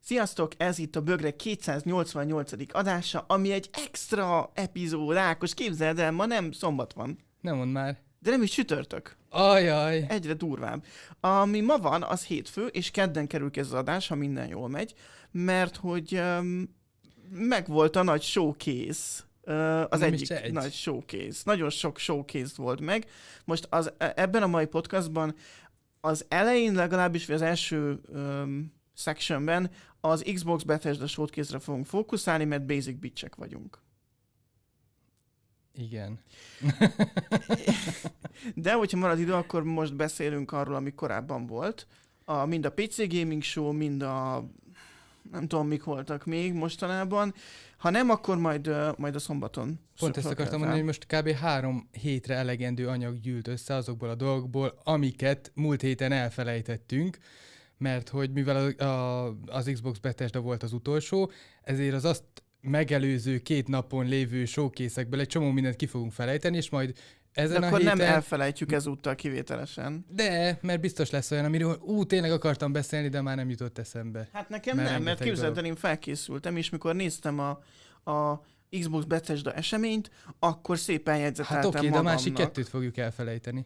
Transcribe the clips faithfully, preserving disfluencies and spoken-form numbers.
Sziasztok, ez itt a Bögre kétszáznyolcvannyolcadik adása, ami egy extra epizód. Ákos, képzeld el, ma nem szombat van. Nem mondd már. De nem is csütörtök. Ajaj. Egyre durvább. Ami ma van, az hétfő, és kedden kerül ki ez az adás, ha minden jól megy, mert hogy um, megvolt a nagy showcase. Uh, az nem egyik egy. nagy showcase. Nagyon sok showcase volt meg. Most az, ebben a mai podcastban az elején legalábbis, vagy az első um, sectionben az Xbox Bethesda showcase-re fogunk fókuszálni, mert basic bitchek vagyunk. Igen. De hogyha marad idő, akkor most beszélünk arról, ami korábban volt. A, mind a pé cé Gaming Show, mind a... nem tudom, mik voltak még mostanában. Ha nem, akkor majd, uh, majd a szombaton. Pont ezt akartam mondani, hogy most kb. három hétre elegendő anyag gyűlt össze azokból a dolgokból, amiket múlt héten elfelejtettünk, mert hogy mivel a, a, az Xbox Bethesda volt az utolsó, ezért az azt megelőző két napon lévő showcase-ekből egy csomó mindent ki fogunk felejteni, és majd ezen de a akkor héten... nem elfelejtjük ezúttal kivételesen. De, mert biztos lesz olyan, amiről ú, tényleg akartam beszélni, de már nem jutott eszembe. Hát nekem mert nem, mert képzeld el, én felkészültem, és mikor néztem a, a Xbox Bethesda eseményt, akkor szépen jegyzeteltem hát oké, magamnak. de a másik kettőt fogjuk elfelejteni.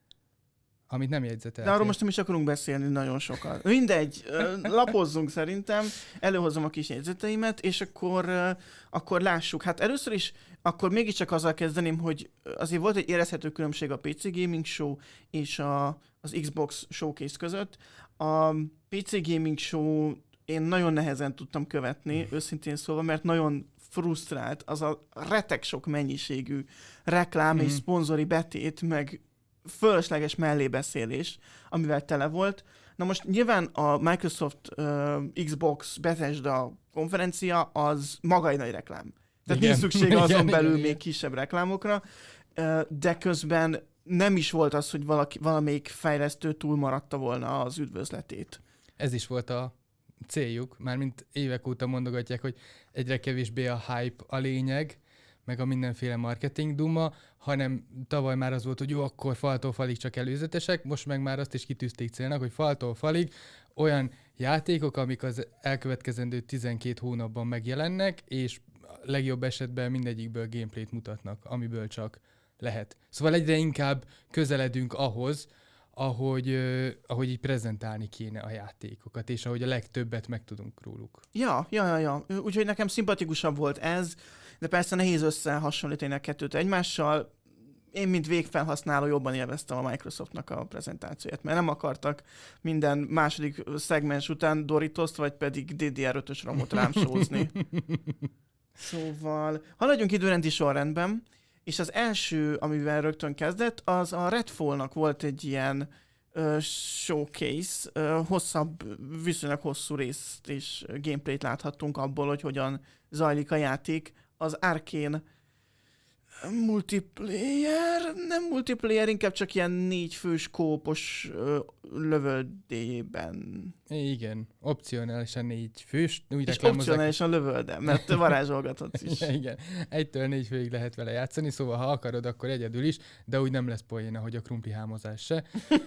Amit nem jegyzeteltél. De arról most nem is akarunk beszélni nagyon sokat. Mindegy, lapozzunk szerintem, előhozom a kis jegyzeteimet, és akkor, akkor lássuk. Hát először is, akkor mégiscsak azzal kezdeném, hogy azért volt egy érezhető különbség a pé cé Gaming Show és a, az Xbox Showcase között. A pé cé Gaming Show én nagyon nehezen tudtam követni, hmm. őszintén szólva, mert nagyon frusztrált az a retek sok mennyiségű reklám hmm. és szponzori betét, meg fölösleges mellébeszélés, amivel tele volt. Na most nyilván a Microsoft uh, Xbox Bethesda konferencia az maga egy nagy reklám. Tehát nincs szüksége azon igen, belül igen, még igen. kisebb reklámokra, uh, de közben nem is volt az, hogy valaki, valamelyik fejlesztő túlmaradta volna az üdvözletét. Ez is volt a céljuk, mármint évek óta mondogatják, hogy egyre kevésbé a hype a lényeg, meg a mindenféle marketing duma, hanem tavaly már az volt, hogy jó, akkor faltól falig csak előzetesek, most meg már azt is kitűzték célnak, hogy faltól falig olyan játékok, amik az elkövetkezendő tizenkét hónapban megjelennek, és legjobb esetben mindegyikből gameplayt mutatnak, amiből csak lehet. Szóval egyre inkább közeledünk ahhoz, ahogy, uh, ahogy így prezentálni kéne a játékokat, és ahogy a legtöbbet megtudunk róluk. Ja, ja, ja, ja. Úgyhogy nekem szimpatikusabb volt ez, de persze nehéz összehasonlítani a kettőt egymással. Én, mint végfelhasználó jobban élveztem a Microsoftnak a prezentációját, mert nem akartak minden második szegmens után Doritoszt, vagy pedig dé dé er ötös ramot rám sózni. Szóval haladjunk időrendi sorrendben, és az első, amivel rögtön kezdett, az a Redfall-nak volt egy ilyen uh, showcase, uh, hosszabb, viszonylag hosszú részt és gameplayt láthattunk abból, hogy hogyan zajlik a játék. Az Arcane multiplayer, nem multiplayer, inkább csak ilyen négy fős kópos uh, lövöldében. Igen, opcionálisan négy fős. Úgy és opcionálisan lövöldem, mert varázsolgathatsz is. Igen, egytől négy főig lehet vele játszani, szóval ha akarod, akkor egyedül is, de úgy nem lesz poén, ahogy a krumpli hámozás se.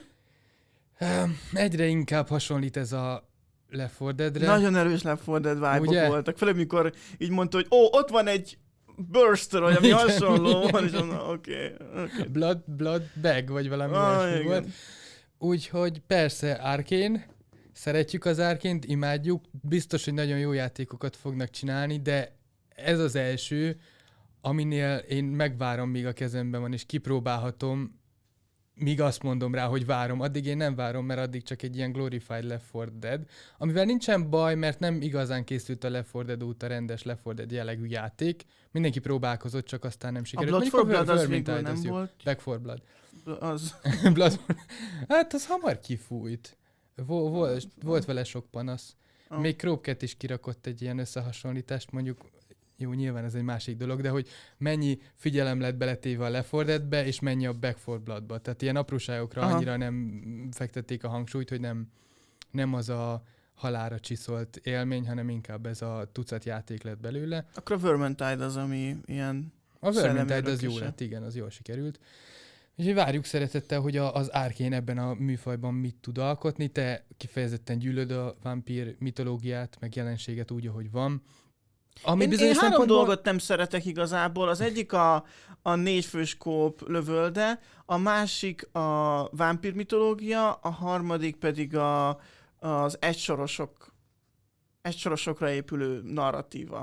Egyre inkább hasonlít ez a Left four Deadre. Nagyon erős Left four Dead vibe-ok voltak. Főleg, mikor így mondta, hogy ó, ott van egy burster, vagy ami hasonló van, és mondom, oké. Okay, okay. Blood, blood bag, vagy valami ah, volt. Úgyhogy persze Arcane, szeretjük az Arcane-t, imádjuk, biztos, hogy nagyon jó játékokat fognak csinálni, de ez az első, aminél én megvárom, míg a kezemben van, és kipróbálhatom, míg azt mondom rá, hogy várom. Addig én nem várom, mert addig csak egy ilyen glorified Left four Dead, amivel nincsen baj, mert nem igazán készült a Left four Dead óta rendes Left four Dead jellegű játék. Mindenki próbálkozott, csak aztán nem sikerült. A Blood for Blood az végül nem volt. Back four Blood. Az. Blood... Hát az hamar kifújt. Vol- volt, volt vele sok panasz. Oh. Még Cropcat is kirakott egy ilyen összehasonlítást, mondjuk jó, nyilván ez egy másik dolog, de hogy mennyi figyelem lett beletéve a Left four Deadbe, és mennyi a Back four Bloodba. Tehát ilyen apróságokra Aha. annyira nem fektették a hangsúlyt, hogy nem, nem az a halálra csiszolt élmény, hanem inkább ez a tucat játék lett belőle. Akkor a Vermintide az, ami ilyen A Vermintide az jó lett, igen, az jól sikerült. Úgyhogy várjuk szeretettel, hogy a, az Arkane ebben a műfajban mit tud alkotni. Te kifejezetten gyűlöd a vámpír mitológiát, meg jelenséget úgy, ahogy van. Ami én, én három dolgot nem szeretek igazából. Az egyik a, a négyfős kóp lövölde, a másik a vámpír mitológia, a harmadik pedig a, az egysorosok, egysorosokra épülő narratíva.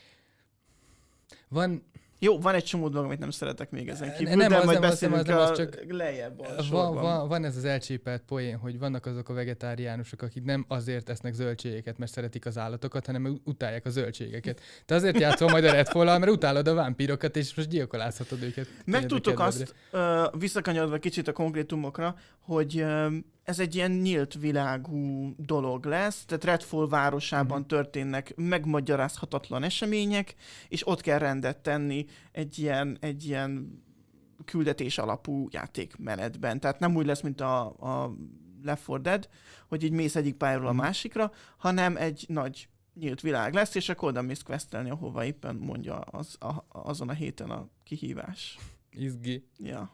Van... Jó, van egy csomó dolog, amit nem szeretek még ezen kívül, nem de az, majd nem beszélünk az, nem az, a csak lejjebb a van, van, van ez az elcsépelt poén, hogy vannak azok a vegetáriánusok, akik nem azért esznek zöldségeket, mert szeretik az állatokat, hanem utálják a zöldségeket. Te azért játszol majd a Redfall-al, mert utálod a vámpírokat, és most gyilkolázhatod őket. Megtudtok azt, uh, visszakanyarodva kicsit a konkrétumokra, hogy uh, ez egy ilyen nyílt világú dolog lesz, tehát Redfall városában uh-huh. történnek megmagyarázhatatlan események, és ott kell rendet tenni egy ilyen, egy ilyen küldetés alapú játékmenetben. Tehát nem úgy lesz, mint a, a Left four Dead, hogy így mész egyik pályáról uh-huh. a másikra, hanem egy nagy nyílt világ lesz, és akkor oda mész questelni, ahova éppen mondja az, a, azon a héten a kihívás. Izgi. Ja.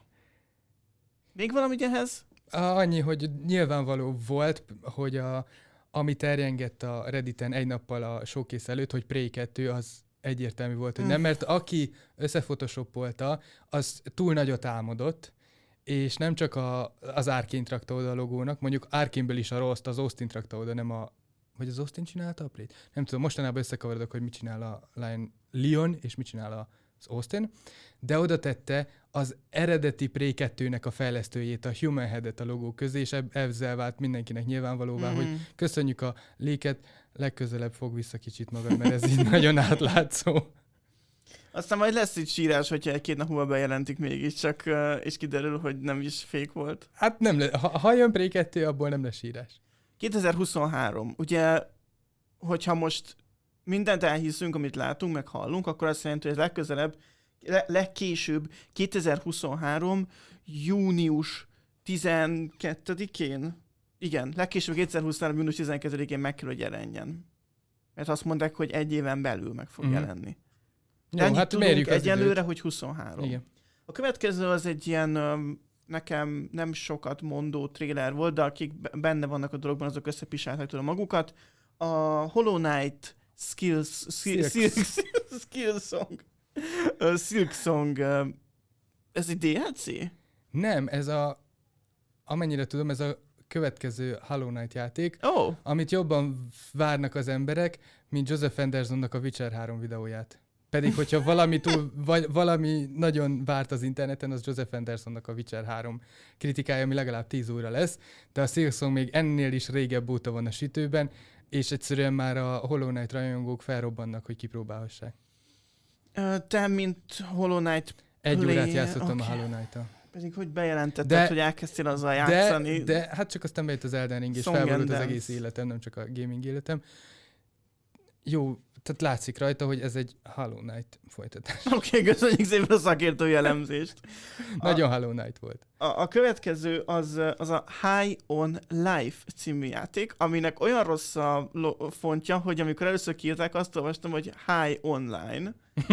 Még valami ehhez? Annyi, hogy nyilvánvaló volt, hogy a, ami terjengett a Redditen egy nappal a showcase előtt, hogy Prey kettő, az egyértelmű volt, hogy nem, mert aki összephotoshopolta, az túl nagyot álmodott, és nem csak a, az Arkane rakta oda a logónak, mondjuk Arkane-ből is a Rost, az Austin rakta oda, nem a... Vagy az Austin csinálta a Prey-t? Nem tudom, mostanában összekavarodok, hogy mit csinál a Lion, Leon, és mit csinál az Austin, de oda tette az eredeti Prey kettőnek a fejlesztőjét, a Human Head-et a logó közé, és ezzel vált mindenkinek nyilvánvalóvá, mm. hogy köszönjük a léket, legközelebb fog vissza kicsit magad, mert ez így nagyon átlátszó. Aztán majd lesz itt sírás, hogyha egy-két nap múlva bejelentik mégiscsak, és kiderül, hogy nem is fake volt. Hát nem le, ha, ha jön Prey kettő, abból nem lesz sírás. kétezer-huszonhárom. Ugye, hogyha most mindent elhiszünk, amit látunk, meg hallunk, akkor azt jelenti, hogy legközelebb, le- legkésőbb kétezer-huszonhárom. június tizenkettedikén, igen, legkésőbb kétezer-huszonhárom. június tizenkettedikén meg kell, hogy jelenjen. Mert azt mondták, hogy egy éven belül meg fog mm. jelenni. Jó, hát mérjük egyelőre, hogy huszonhárom. Igen. A következő az egy ilyen nekem nem sokat mondó trailer volt, de akik benne vannak a dologban, azok összepisálták tőle magukat. A Hollow Knight Skills, Silk, Silk, Silk Song. Uh, Silk Song. Uh, ez egy dé el cé? Nem, ez a, amennyire tudom, ez a következő Hollow Knight játék, oh. amit jobban várnak az emberek, mint Joseph Andersonnak a Witcher három videóját. Pedig, hogyha valami, túl, vagy valami nagyon várt az interneten, az Joseph Andersonnak a Witcher három kritikája, ami legalább tíz óra lesz, de a Silk Song még ennél is régebb óta van a sütőben, és egyszerűen már a Hollow Knight rajongók felrobbannak, hogy kipróbálhassák. Te, mint Hollow Knight Egy play... órát játszottam okay. a Hollow Knight-tal. Pedig hogy bejelentetted, de, hogy elkezdtél azzal játszani. De, de hát csak aztán bejött az Elden Ring, és felborult az egész életem, nem csak a gaming életem. Jó, tehát látszik rajta, hogy ez egy Hollow Knight folytatás. Oké, okay, köszönjük szépen a szakértői elemzést. Nagyon Hollow Knight volt. A, a következő az, az a High on Life című játék, aminek olyan rossz a lo- fontja, hogy amikor először kiírták, azt olvastam, hogy High Online.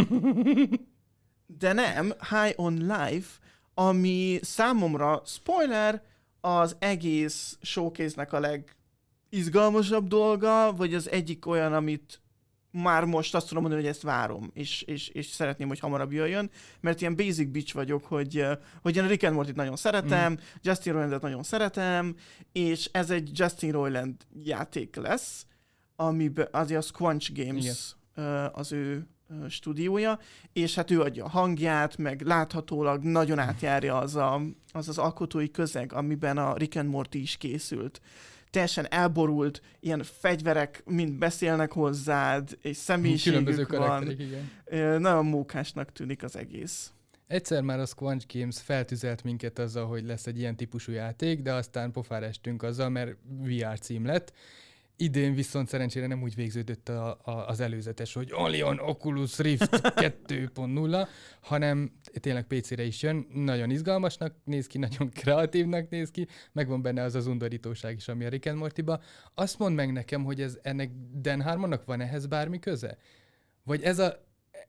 De nem, High on Life, ami számomra, spoiler, az egész showcase-nek a legizgalmasabb dolga, vagy az egyik olyan, amit már most azt tudom mondani, hogy ezt várom, és, és, és szeretném, hogy hamarabb jöjjön, mert ilyen basic bitch vagyok, hogy, hogy én Rick and Morty-t nagyon szeretem, mm. Justin Roilandet nagyon szeretem, és ez egy Justin Roiland játék lesz, amiben azért a Squanch Games Igen. az ő stúdiója, és hát ő adja a hangját, meg láthatólag nagyon átjárja az a, az, az alkotói közeg, amiben a Rick and Morty is készült. Teljesen elborult, ilyen fegyverek mind beszélnek hozzád, és személyiségük van. Igen. Nagyon mókásnak tűnik az egész. Egyszer már a Squanch Games feltüzelt minket azzal, hogy lesz egy ilyen típusú játék, de aztán pofára estünk azzal, mert vé er cím lett. Idén viszont szerencsére nem úgy végződött a, a, az előzetes, hogy only on Oculus Rift kettő pont nulla, hanem tényleg pé cére is jön, nagyon izgalmasnak néz ki, nagyon kreatívnak néz ki, megvan benne az az undorítóság is, ami a Rick and Morty-ba. Azt mondd meg nekem, hogy ez ennek Dan Harmonnak van ehhez bármi köze? Vagy ez a,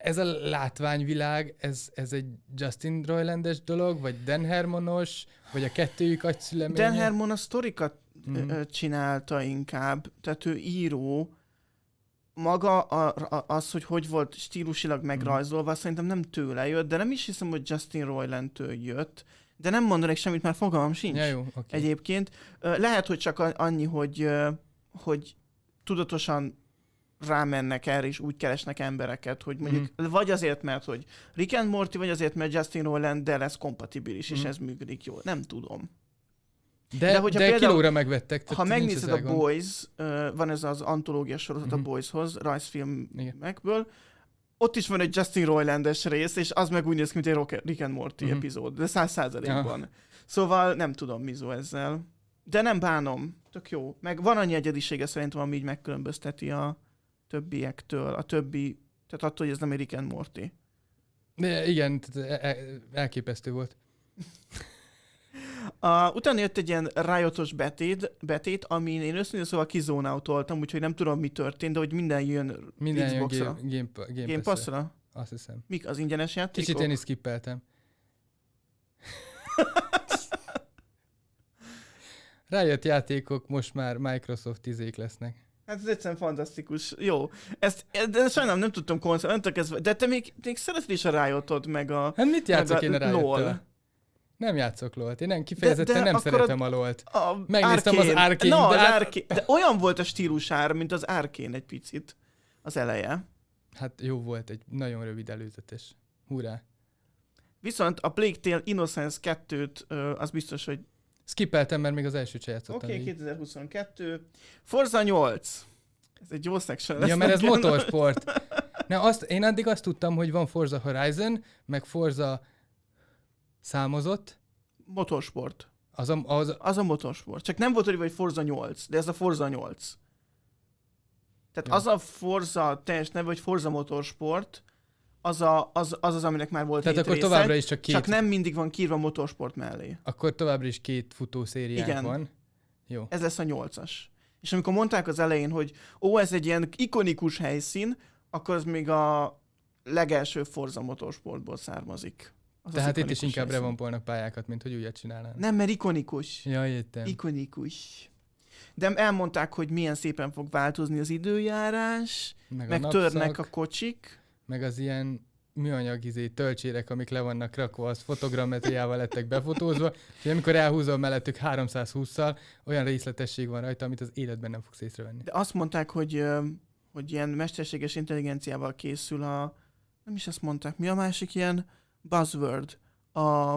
ez a látványvilág, ez, ez egy Justin Roilandes dolog, vagy Dan Harmonos, vagy a kettőjük agyszüleménye? Dan Harmon a sztorikat Mhm. csinálta inkább, tehát ő író. Maga a, a, az, hogy hogy volt stílusilag megrajzolva, mm. szerintem nem tőle jött, de nem is hiszem, hogy Justin Roiland-től jött, de nem mondanék semmit, mert fogalmam sincs. Ja, jó, okay. Egyébként. Lehet, hogy csak annyi, hogy, hogy tudatosan rámennek erre, és úgy keresnek embereket, hogy mondjuk mm. vagy azért, mert hogy Rick and Morty, vagy azért, mert Justin Roiland, de lesz kompatibilis, mm. és ez működik jól. Nem tudom. De, de, de például, kilóra megvettek. Ha megnézed a Boys, uh, van ez az antológiás sorozat mm-hmm. a Boyshoz, rajzfilmekből, ott is van egy Justin Roilandes rész, és az meg úgy néz ki, mint egy Rick and Morty mm-hmm. epizód, de száz százalékban. Ja. Szóval nem tudom, mizo ezzel. De nem bánom, tök jó. Meg van annyi egyedisége szerintem, ami így megkülönbözteti a többiektől, a többi, tehát attól, hogy ez nem egy Rick and Morty. De igen, elképesztő volt. Uh, utána jött egy ilyen Riotos betét, betét amin én őszintén szóval kizónautoltam, úgyhogy nem tudom, mi történt, de hogy minden jön minden Xbox-ra. Minden jön Game, game, game Pass-ra? Azt hiszem. Mik az ingyenes játékok? Kicsit én is skippeltem. Rájött játékok most már Microsoft tízék lesznek. Hát ez egyszerűen fantasztikus. Jó. Ezt, de sajnálom, nem tudtam koncentrálni, de te még, még szereted is a Riotod, meg a Hát mit játszok én a Riot-től? Nem játszok lolt. Én nem, kifejezetten de, de nem szeretem a lolt. A Megnéztem Arcane. Az Arcane. No, de, az Arcane. De olyan volt a stílusára, mint az Arcane egy picit. Az eleje. Hát jó volt, egy nagyon rövid előzetes. Hurrá. Viszont a Plague Tale Innocence kettőt, az biztos, hogy... Skippeltem, mert még az elsőt se játszottam. Oké, okay, kétezer-huszonkettő. Forza nyolc. Ez egy jó section lesz. Ja, mert ez motorsport. Na, azt, én addig azt tudtam, hogy van Forza Horizon, meg Forza számozott. Motorsport. Az a, az... az a motorsport. Csak nem volt olyan, hogy Forza nyolc, de ez a Forza nyolc. Tehát ja. az a Forza teljes neve, hogy Forza Motorsport, az, a, az, az az, aminek már volt Tehát hét akkor része, továbbra is csak két... Csak nem mindig van kiírva motorsport mellé. Akkor továbbra is két futószériánk Igen. van. Jó. Ez lesz a nyolcas. És amikor mondták az elején, hogy ó, ez egy ilyen ikonikus helyszín, akkor az még a legelső Forza Motorsportból származik. Az Tehát itt is inkább revampolnak pályákat, mint hogy újat csinálnának. Nem, mert ikonikus. Ja, értem. Ikonikus. De elmondták, hogy milyen szépen fog változni az időjárás, meg, meg törnek a kocsik. Meg az ilyen műanyag izé, töltsérek, amik le vannak rakva, az fotogrammetriával lettek befotózva, és amikor elhúzol mellettük háromszázhússzal, olyan részletesség van rajta, amit az életben nem fogsz észrevenni. De azt mondták, hogy, hogy ilyen mesterséges intelligenciával készül a... Nem is azt mondták. Mi a másik ilyen buzzword? A...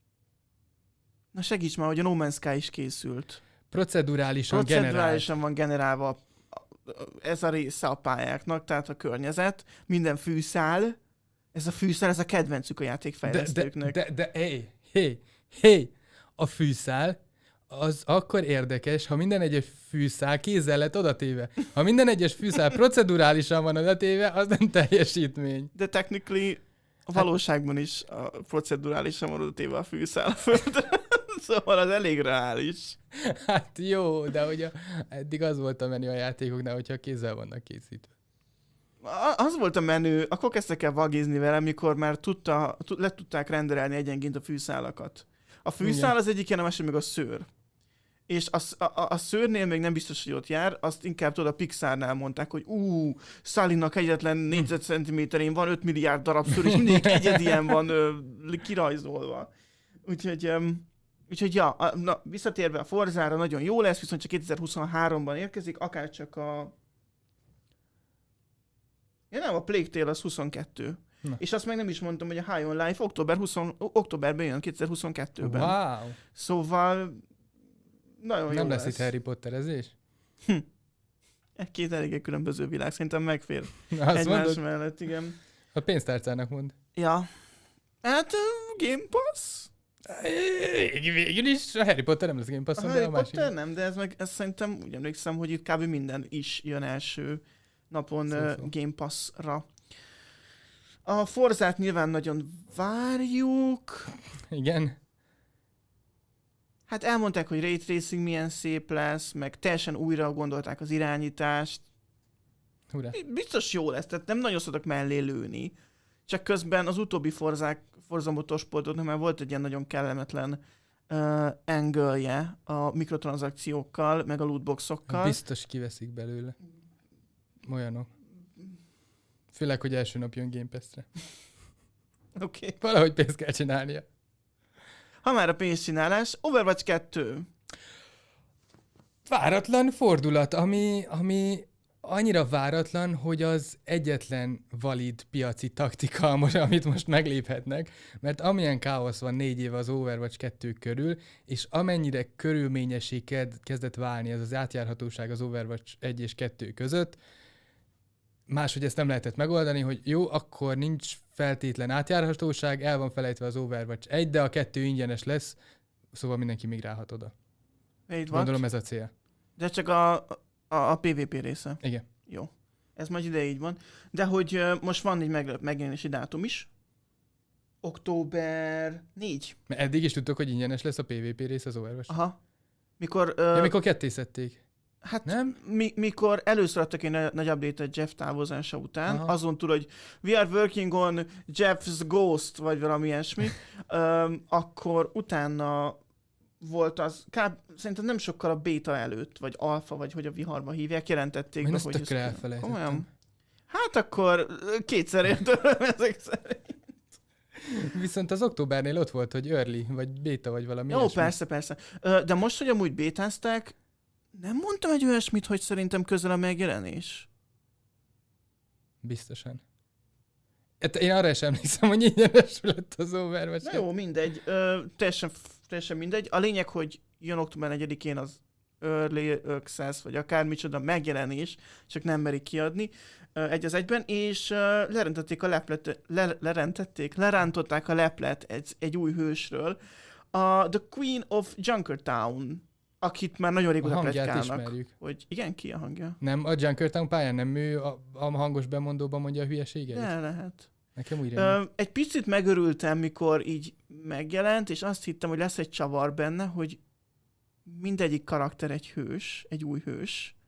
Na segíts már, hogy a No Man's Sky is készült. Procedurálisan, Procedurálisan generált. van generálva ez a része a pályáknak, tehát a környezet, minden fűszál. Ez a fűszál, ez a kedvencük a játékfejlesztőknek. De, de, de, de hé, hé, hé, a fűszál az akkor érdekes, ha minden egyes fűszál kézzel lett odatéve. Ha minden egyes fűszál procedurálisan van odatéve, az nem teljesítmény. De technically a valóságban is a procedurálisan van odatéve a fűszál a földre. Szóval az elég reális. Hát jó, de hogy a, eddig az volt a menü a játékoknál, hogyha kézzel vannak készítve. Az volt a menü, akkor kezdtek el vagizni vele, amikor már tudta, le tudták renderelni egyenként a fűszálakat. A fűszál igen. Az egyik ilyen, a másik meg a szőr. És a, a, a szőrnél még nem biztos, hogy ott jár, azt inkább tudod, a Pixarnál mondták, hogy ú, Sullynak egyetlen négyzetcentiméterén van öt milliárd darab szőr, és mindig egyed ilyen van ö, kirajzolva. Úgyhogy... Um, Úgyhogy ja, na, visszatérve a Forzára nagyon jó lesz, viszont csak kétezer-huszonháromban érkezik, akárcsak a... Ja nem, a Plague Tale az huszonkettő. Na. És azt meg nem is mondtam, hogy a High on Life október huszonkettő, októberben jön, kétezer-huszonkettőben. Wow! Szóval nagyon nem jó lesz. lesz. Itt Harry Potterezés? Hm. Két eléggé különböző világ, szerintem megfér. Azt egymás mondod? mellett, igen. A pénztárcának mond. Ja. Hát Game Pass? Végül is a Harry Potter nem lesz Game Passon, a de Harry a másik. Potter nem, de ez meg, ez szerintem úgy emlékszem, hogy itt kb. Minden is jön első napon Szó, uh, szó. Game Pass-ra. A Forzát nyilván nagyon várjuk. Igen. Hát elmondták, hogy Ray Tracing milyen szép lesz, meg teljesen újra gondolták az irányítást. Hurrá. Biztos jó lesz, tehát nem nagyon szoktak mellé lőni. csak közben az utóbbi Forzák, Forza Motorsportoknak már volt egy ilyen nagyon kellemetlen uh, angle-je a mikrotranszakciókkal, meg a lootboxokkal. Biztos kiveszik belőle. Olyanok. Főleg, hogy első nap jön Game Pass-re. Oké. Okay. Valahogy pénzt kell csinálnia. Ha már a pénzcsinálás, Overwatch kettő. Váratlan fordulat, ami, ami annyira váratlan, hogy az egyetlen valid piaci taktika, amit most megléphetnek, mert amilyen káosz van négy éve az Overwatch kettő körül, és amennyire körülményessé kezdett válni ez az átjárhatóság az Overwatch egy és kettő között, máshogy ezt nem lehetett megoldani, hogy jó, akkor nincs feltétlen átjárhatóság, el van felejtve az Overwatch egy, de a kettő ingyenes lesz, szóval mindenki migrálhat oda. Így Gondolom ez a cél. De csak a, a, a pé vé pé része. Igen. Jó. Ez majd ide így van. De hogy uh, most van egy meg, megjelenési dátum is. október négyedike. Mert eddig is tudtok, hogy ingyenes lesz a pé vé pé rész az Overwatch. Aha. Mikor... Uh, ja, mikor kettészedték. Hát nem? Mi, mikor először adtak egy nagy update-et Jeff távozása után, aha. azon túl, hogy we are working on Jeff's Ghost, vagy valami ilyesmi, um, akkor utána volt az, kb, szerintem nem sokkal a beta előtt, vagy alfa, vagy hogy a viharba hívják, jelentették Én be, ezt hogy tökre elfelejtettem. Komolyan? Hát akkor kétszer értem ezek szerint. Viszont az októbernél ott volt, hogy early, vagy beta, vagy valami Jó, ilyesmi. persze, persze. De most, hogy amúgy bétázták, nem mondtam egy olyasmit, hogy szerintem közel a megjelenés. Biztosan. Én arra is emlékszem, hogy ingyenes lett az Overwatch. Na jó, mindegy. Ö, teljesen, teljesen mindegy. A lényeg, hogy jön október negyedikén az Early Access, vagy akármicsoda megjelenés, csak nem merik kiadni ö, egy az egyben, és ö, lerentették a leplet, le, lerentették, lerántották a leplet egy, egy új hősről. A The Queen of Junkertown, akit már nagyon régóta pletykálnak. Hogy igen, ki a hangja? Nem, a Junkertown pályán nem ő a, a hangos bemondóban mondja a hülyeségeit? De lehet. Nekem úgy Ö, egy picit megörültem, mikor így megjelent, és azt hittem, hogy lesz egy csavar benne, hogy mindegyik karakter egy hős, egy új hős.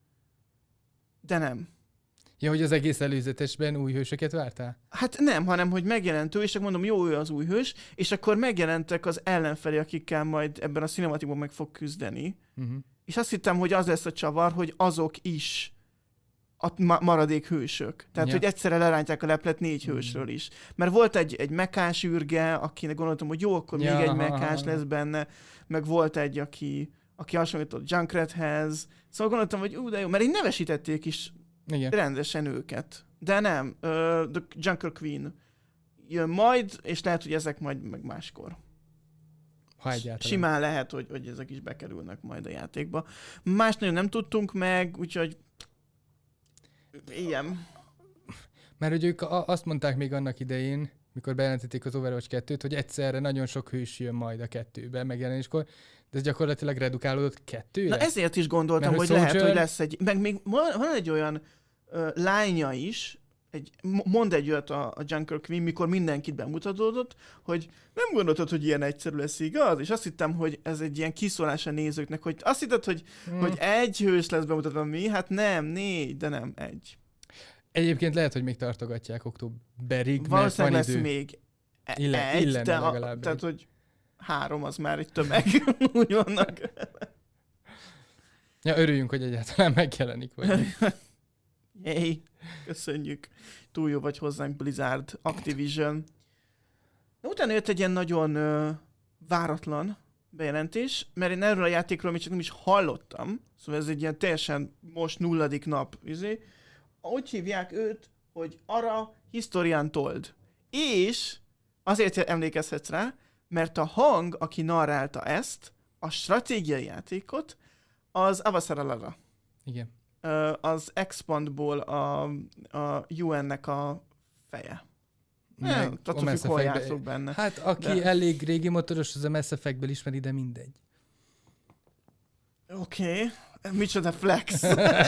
De nem. Ja, hogy az egész előzetesben új hősöket vártál? Hát nem, hanem hogy megjelent ő, és akkor mondom, jó, ő az új hős, és akkor megjelentek az ellenfelé, akikkel majd ebben a cinematikban meg fog küzdeni. Uh-huh. És azt hittem, hogy az lesz a csavar, hogy azok is a ma- maradék hősök. Tehát, ja. hogy egyszerre lerántják a leplet négy uh-huh. hősről is. Mert volt egy, egy mekás űrge, akinek gondoltam, hogy jó, akkor ja, még egy mekás lesz benne, meg volt egy, aki, aki hasonlított Junkrathez. Szóval gondoltam, hogy ú, de jó, mert így nevesítették is igen. rendesen őket. De nem, uh, The Junker Queen jön majd, és lehet, hogy ezek majd meg máskor. Ha egyáltalán. Simán lehet, hogy, hogy ezek is bekerülnek majd a játékba. Más nagyon nem tudtunk meg, úgyhogy ilyen. Mert hogy ők azt mondták még annak idején, mikor bejelentették az Overwatch kettőt, hogy egyszerre nagyon sok hős jön majd a kettőben megjelenéskor, de ez gyakorlatilag redukálódott kettőre. Na ezért is gondoltam, mert, hogy, hogy lehet, hogy lesz egy... Meg még van egy olyan uh, lánya is, egy, mond egy olyat a, a Junker Queen, mikor mindenkit bemutatódott, hogy nem gondoltad, hogy ilyen egyszerű lesz, igaz? És azt hittem, hogy ez egy ilyen kiszólás a nézőknek, hogy azt hitted, hogy, hmm. hogy egy hős lesz bemutatva, mi? Hát nem, négy, de nem, egy. Egyébként lehet, hogy még tartogatják októberig, mert van lesz idő. Még Ille, egy, illene de legalább. A, tehát, hogy három az már egy tömeg, úgy vannak. Ja, örüljünk, hogy egyáltalán megjelenik. Vagy. Jéj, köszönjük. Túl jó vagy hozzánk, Blizzard, Activision. De utána jött egy ilyen nagyon uh, váratlan bejelentés, mert én erről a játékról még csak nem is hallottam, szóval ez egy ilyen teljesen most nulladik nap. Izé. Úgy hívják őt, hogy Ara Historian Told. És azért emlékezhetsz rá, mert a hang, aki narrálta ezt, a stratégiai játékot, az Avasara Lara. Igen. Az Expandból a, a u en-nek a feje. Nem, attól függ, hol játszok benne. Hát aki de... elég régi motoros, az a Mass Effect-ből ismeri, de mindegy. Oké. Okay. Micsoda flex.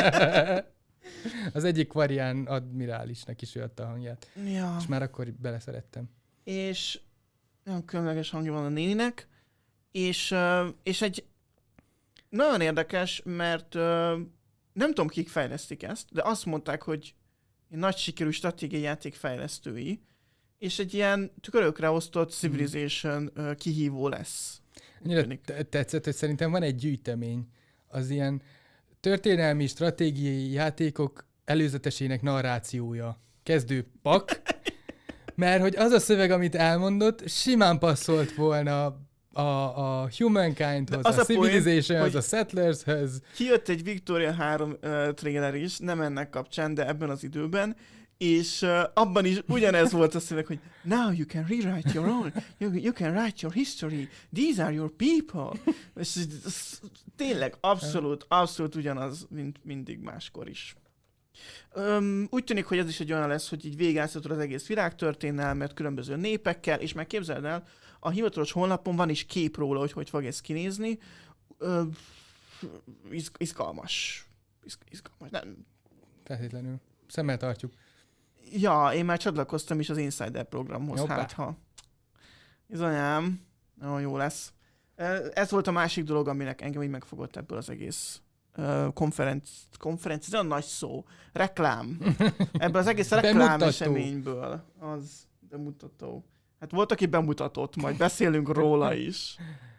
Az egyik Varian admirálisnak is ő adta a hangját. Ja. És már akkor beleszerettem. És nagyon különleges hangja van a néninek, és, és egy nagyon érdekes, mert nem tudom, kik fejlesztik ezt, de azt mondták, hogy egy nagy sikerű stratégiai játék fejlesztői, és egy ilyen tükörökre osztott Civilization mm. kihívó lesz. Annyira tetszett, hogy szerintem van egy gyűjtemény, az ilyen történelmi, stratégiai játékok előzetesének narrációja. Kezdő pak, mert hogy az a szöveg, amit elmondott, simán passzolt volna a, a Humankindhoz, a, a Civilizationhoz, a Settlershez. Kijött egy Victoria három uh, trailer is, nem ennek kapcsán, de ebben az időben, és uh, abban is ugyanez volt a szöveg, hogy now you can rewrite your own, you, you can write your history, these are your people. És ez, tényleg abszolút, abszolút ugyanaz, mint mindig máskor is. Um, úgy tűnik, hogy ez is egy olyan lesz, hogy így végigátszhatod az egész világtörténelmet különböző népekkel, és meg képzeld el, a hivatalos honlapon van is kép róla, hogy hogy fog ez kinézni. Uh, iz, izgalmas. Iz, izgalmas. Nem. Feltétlenül. Szemmel tartjuk. Ja, én már csatlakoztam is az Insider programhoz. Hoppá. Hát ha. Izanyám. Nagyon jó lesz. Ez volt a másik dolog, aminek engem így megfogott ebből az egész uh, konferenc, konferenc, ez olyan nagy szó. Reklám. Ebből az egész reklám eseményből. Az bemutató. Hát volt, aki bemutatott, majd beszélünk róla is.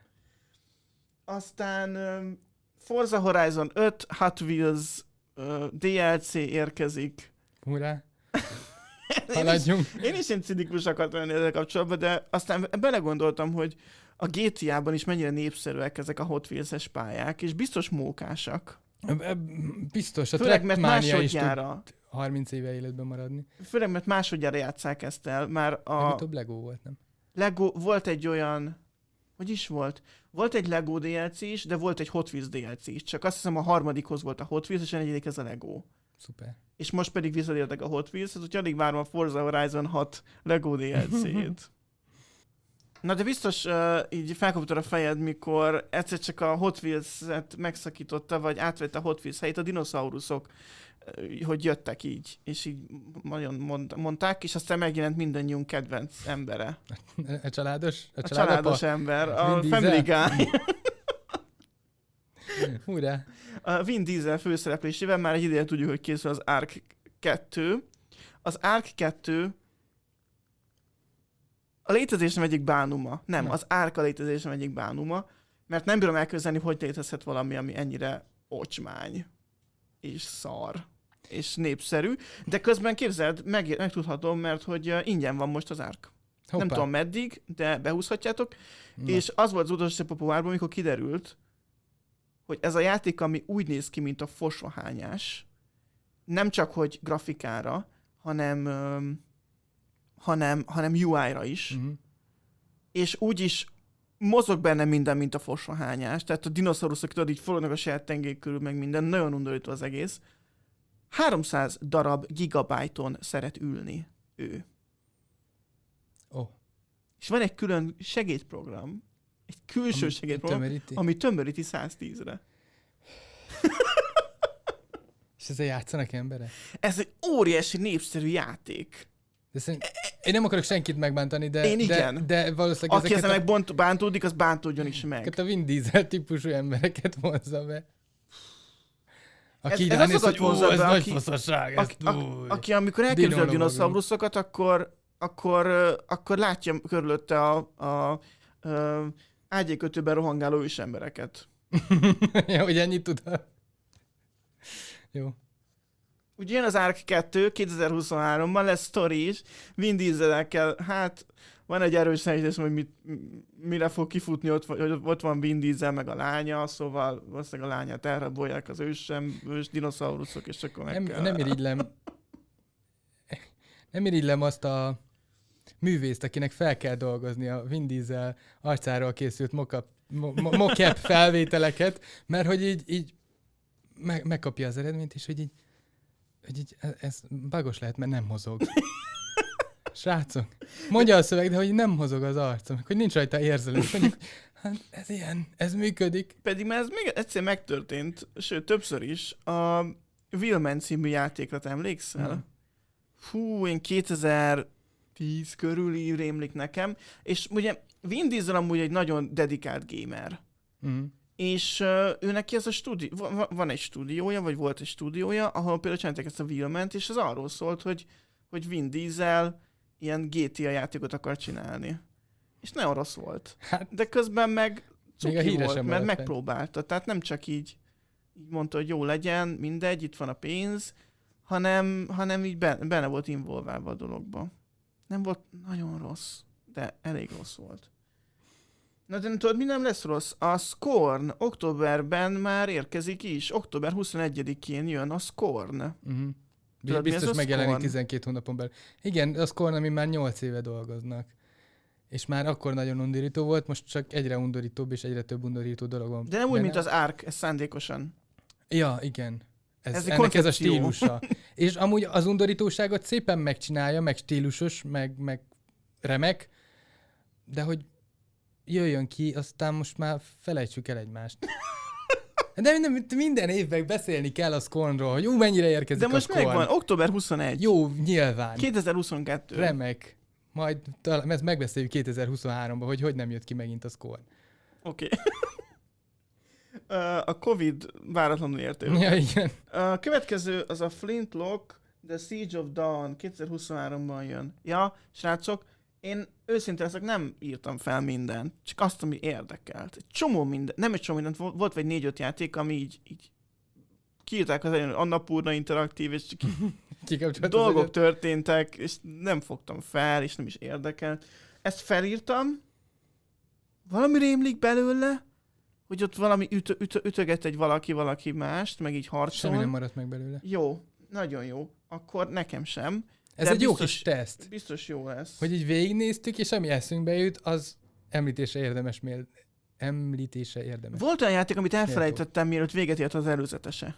Aztán um, Forza Horizon öt Hot Wheels uh, dé el cé érkezik. Hurrá! Haladjunk. Én is, én is én cinikus akartam lenni ezzel kapcsolatban, de aztán belegondoltam, hogy a gé té á-ban is mennyire népszerűek ezek a Hot Wheels-es pályák, és biztos mókásak. Biztos, a Főleg, mert Trackmania is másodjára, tud harminc éve életben maradni. főleg, mert másodjára játsszák ezt el, már a Legutóbb Lego volt, nem? Lego, volt egy olyan, hogy is volt? Volt egy Lego dé el cé is, de volt egy Hot Wheels dé el cé is, csak azt hiszem a harmadikhoz volt a Hot Wheels, és a negyedik ez a Lego. Szuper. És most pedig visszatértek a Hot Wheels, hát úgyhogy addig várom a Forza Horizon hat Lego dé el cé-t. Na de biztos uh, így felkaptad a fejed, mikor egyszer csak a Hot Wheels-et megszakította, vagy átvette a Hot Wheels helyét a dinoszauruszok, uh, hogy jöttek így, és így nagyon mond, mondták, és aztán megjelent mindannyiunk kedvenc embere. A családos? A, a családos ember, a Family Guy. Hurrá! A Vin Diesel főszereplésével már egy ideje tudjuk, hogy készül az Ark kettő. Az Ark kettő a létezésem egyik bánuma. Nem, Na. az Ark a létezésem egyik bánuma, mert nem bírom elképzelni, hogy létezhet valami, ami ennyire ocsmány, és szar, és népszerű. De közben képzeld, meg, megtudhatom, mert hogy uh, ingyen van most az Ark. Hoppá. Nem tudom meddig, de behúzhatjátok. Na. És az volt az utolsó populárban, amikor kiderült, hogy ez a játék, ami úgy néz ki, mint a fosvahányás, nem csak hogy grafikára, hanem, um, hanem, hanem u í-ra is, Uh-huh. és úgy is mozog benne minden, mint a fosvahányás, tehát a dinoszauruszok tudod, így forognak a saját tengely körül, meg minden, nagyon undorító az egész. háromszáz darab gigabájton szeret ülni ő. Oh. És van egy külön segédprogram, egy külső Ami segédprogram, tömöríti. ami tömöríti száztízre. És ezzel játszanak emberek? Ez egy óriási népszerű játék. De szerint... Én nem akarok senkit megbántani, de, Én igen. de, de valószínűleg Aki ezzel ezeket meg bont, bántódik, az bántódjon is meg. a, a Vin Diesel típusú embereket vonzza be. Aki Ez- ez ránéz, azokat hogy ó, vonzza ez be, nagy aki- faszasság, ez Aki, a, túl. aki amikor elképzel a Dino dinoszauruszokat, akkor, akkor, ö, akkor látja körülötte a, a, a ágyékötőben rohangáló ősembereket. Ja, hogy ennyit tud. Jó. Ugye jön az Ark kettő kétezer-huszonháromban, lesz sztori is, Vin Dieselekkel, hát van egy erős sejtésem, hogy mit, mire fog kifutni, ott, hogy ott van Vin Diesel meg a lánya, szóval valószínűleg a lányát elrabolják az ősem, ős dinoszauruszok, és akkor meg Nem, kell... nem irigylem. Nem irigylem azt a művészt, akinek fel kell dolgozni a Vin Diesel arcáról készült mock-up, mo- mo- mock-up felvételeket, mert hogy így, így meg, megkapja az eredményt, és hogy így, hogy így ez, ez bagos lehet, mert nem mozog. Srácok, mondja a szöveg, de hogy nem mozog az arcom, hogy nincs rajta érzelem. Mondjuk, hát ez ilyen, ez működik. Pedig már ez még egyszer megtörtént, sőt többször is, a Wheelman című játékra, te emlékszel? Nem. Fú, én kétezer-tíz körül így rémlik nekem, és ugye Vin Diesel amúgy egy nagyon dedikált gamer. Mm. És uh, ő neki ez a stúdió, van, van egy stúdiója, vagy volt egy stúdiója, ahol például csinálták ezt a Wheelman-t, és ez arról szólt, hogy, hogy Vin Diesel ilyen gé té á játékot akar csinálni. És nagyon rossz volt. Hát, De közben meg még a cuki híre volt, sem mert maradt megpróbálta. Tehát nem csak így, így mondta, hogy jó legyen, mindegy, itt van a pénz, hanem, hanem így benne, benne volt involválva a dologba. Nem volt nagyon rossz, de elég rossz volt. Na de nem tudod, mi nem lesz rossz? A Scorn októberben már érkezik is. október huszonegyedikén jön a Scorn. uh-huh. Tudod, mi ez Biztos a megjelenik Scorn? tizenkét hónapon belül. Igen, az Scorn, ami már nyolc éve dolgoznak. És már akkor nagyon undorító volt, most csak egyre undorítóbb és egyre több undorító dolog van. De nem úgy, benne. mint az Ark, ez szándékosan. Ja, igen. Ez, Ez egy ennek ez a koncepció. stílusa. És amúgy az undorítóságot szépen megcsinálja, meg stílusos, meg, meg remek, de hogy jöjjön ki, aztán most már felejtsük el egymást. De minden, minden évben beszélni kell a Scornról, hogy ú, mennyire érkezik De a most Scorn. megvan, október huszonegyedike. Jó, nyilván. kétezer-huszonkettő. Remek. Majd talán ezt megbeszéljük kétezer-huszonháromban, hogy hogy nem jött ki megint a Scorn. Oké. Okay. A Covid váratlanul érte őket. Ja, igen. A következő az a Flintlock, The Siege of Dawn, kétezer-huszonháromban jön. Ja, srácok, én őszintén leszek, nem írtam fel mindent, csak azt, ami érdekelt. Egy csomó minden, nem egy csomó mindent, volt volt vagy négy-öt játék, ami így, így kiírták az elején, hogy Annapurna interaktív, és csak Kikapcsolt az dolgok egyet. történtek, és nem fogtam fel, és nem is érdekelt. Ezt felírtam, valami rémlik belőle, hogy ott valami üt- üt- ütöget egy valaki valaki mást, meg így harcol. Semmi nem maradt meg belőle. Jó, nagyon jó. Akkor nekem sem. Ez De egy jó biztos- kis teszt. Biztos jó lesz. Hogy így végignéztük, és ami eszünkbe jut, az említése érdemes mél... Említése érdemes. Volt olyan játék, amit elfelejtettem, mielőtt véget ért az előzetese.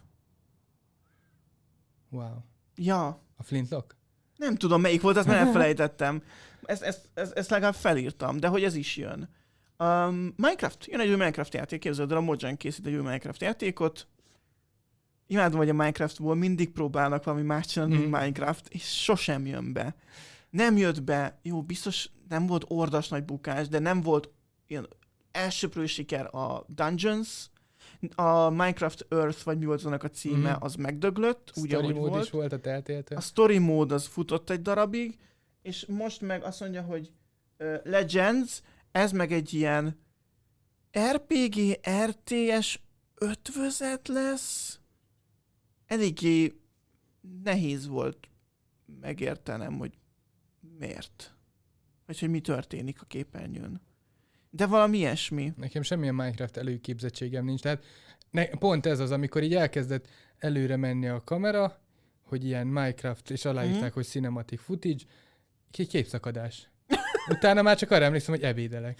Wow. Ja, A Flintlock? nem tudom melyik volt, azt már elfelejtettem. Ezt, ezt, ezt, ezt legalább felírtam, de hogy ez is jön. Um, Minecraft, jön egy új Minecraft játék, képzeld el, a Mojang készít egy új Minecraft játékot. Imádom, hogy a Minecraftból mindig próbálnak valami más csinálni, mint Mm. Minecraft, és sosem jön be. Nem jött be, jó, biztos nem volt ordas nagy bukás, de nem volt ilyen elsöprő siker a Dungeons, a Minecraft Earth, vagy mi volt annak a címe, Mhm. az megdöglött, úgy, Story ahogy mód volt. is volt a Telltale-től. A story mód az futott egy darabig, és most meg azt mondja, hogy uh, Legends, ez meg egy ilyen er pé gé, er té es ötvözet lesz. Eléggé nehéz volt megértenem, hogy miért. Vagy hogy mi történik a képernyőn. De valami ilyesmi. Nekem semmilyen Minecraft előképzettségem nincs, tehát ne, pont ez az, amikor így elkezdett előre menni a kamera, hogy ilyen Minecraft, és aláírták, Mhm. hogy cinematic footage, egy képszakadás. Utána már csak arra emlékszem, hogy ebédelek.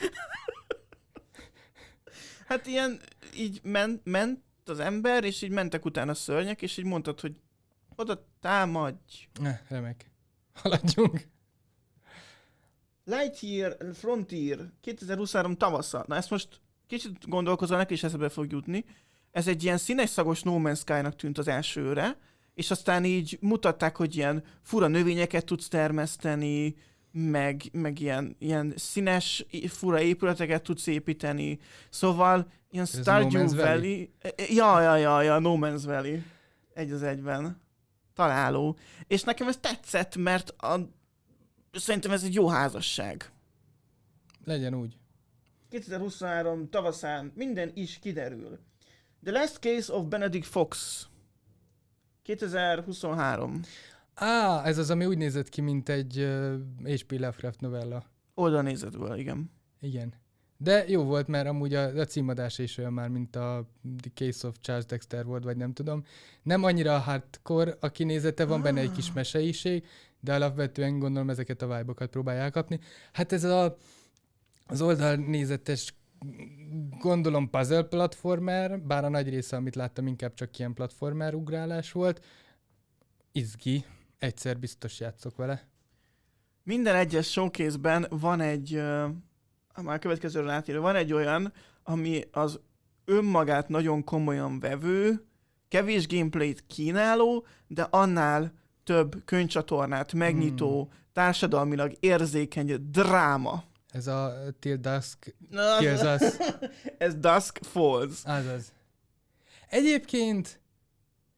Hát ilyen, így ment, ment az ember, és így mentek utána a szörnyek, és így mondtad, hogy oda támadj. Eh, remek. Haladjunk. Lightyear Frontier kétezer-huszonhárom tavasza. Na ezt most kicsit gondolkozol, neki is eszebe fog jutni. Ez egy ilyen színes szagos No Man's Sky-nak tűnt az elsőre, és aztán így mutatták, hogy ilyen fura növényeket tudsz termeszteni, meg, meg ilyen, ilyen színes, fura épületeket tudsz építeni. Szóval ilyen Ez Stardew No Man's Valley. Valley? Ja, ja, ja, ja, No Man's Valley. Egy az egyben. Találó. És nekem ez tetszett, mert a szerintem ez egy jó házasság. Legyen úgy. kétezer-huszonhárom tavaszán minden is kiderül. The Last Case of Benedict Fox. kétezer-huszonhárom. Á, ez az, ami úgy nézett ki, mint egy uh, há pé Lovecraft novella. Oldalnézetből, igen. Igen. De jó volt, mert amúgy a, a címadás is olyan már, mint a The Case of Charles Dexter volt, vagy nem tudom. Nem annyira hardcore a kinézete, van benne egy kis meseiség, de alapvetően gondolom ezeket a vibe-okat próbálják kapni. Hát ez a, az oldalnézetes, gondolom puzzle platformer, bár a nagy része, amit láttam, inkább csak ilyen platformer ugrálás volt. Izgi. Egyszer biztos játszok vele. Minden egyes showcase-ben van egy, uh, már a következőről átérő, van egy olyan, ami az önmagát nagyon komolyan vevő, kevés gameplayt kínáló, de annál több könyvcsatornát megnyitó, Hmm. társadalmilag érzékeny dráma. Ez a Till Dusk Na, Kills Us. ez Dusk Falls. Azaz. Egyébként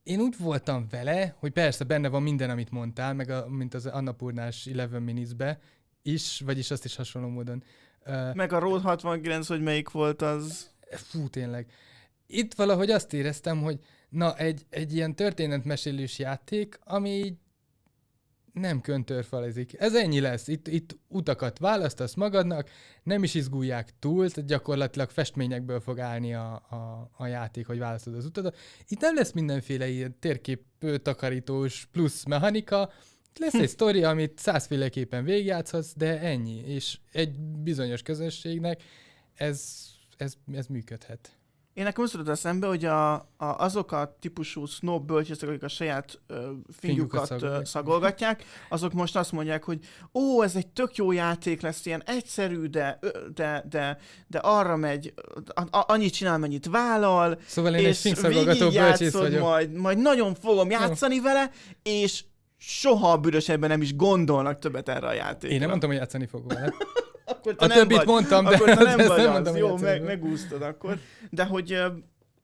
én úgy voltam vele, hogy persze benne van minden, amit mondtál, meg a, mint az Annapurnás Eleven Minutes-be is, vagyis azt is hasonló módon. Uh, meg a Road hatvankilenc, hogy melyik volt az... Fú, tényleg. Itt valahogy azt éreztem, hogy na, egy, egy ilyen történetmesélős játék, ami nem köntörfalezik. Ez ennyi lesz. Itt, itt utakat választasz magadnak, nem is izgulják túl, tehát gyakorlatilag festményekből fog állni a, a, a játék, hogy választod az utadat. Itt nem lesz mindenféle ilyen térkép takarítós plusz mechanika, lesz egy sztori, amit százféleképpen végigjátszhatsz, de ennyi. És egy bizonyos közönségnek ez, ez, ez működhet. Én nekem azt tudod eszembe, hogy a, a, azok a típusú snob bölcsészek, akik a saját uh, fingukat szagolgatják. szagolgatják, azok most azt mondják, hogy ó, ez egy tök jó játék lesz, ilyen egyszerű, de, de, de, de arra megy, a, a, annyit csinál, mennyit vállal, szóval én és egy szagolgató bölcsész vagyok. Majd, majd nagyon fogom játszani no. vele, és soha a büdösebben nem is gondolnak többet erre a játékra. Én nem mondtam, hogy játszani fogok vele. Akkor a többit vagy, mondtam, de akkor te nem vagy nem az. mondtam, Jó, meg, megúsztad akkor. De hogy uh,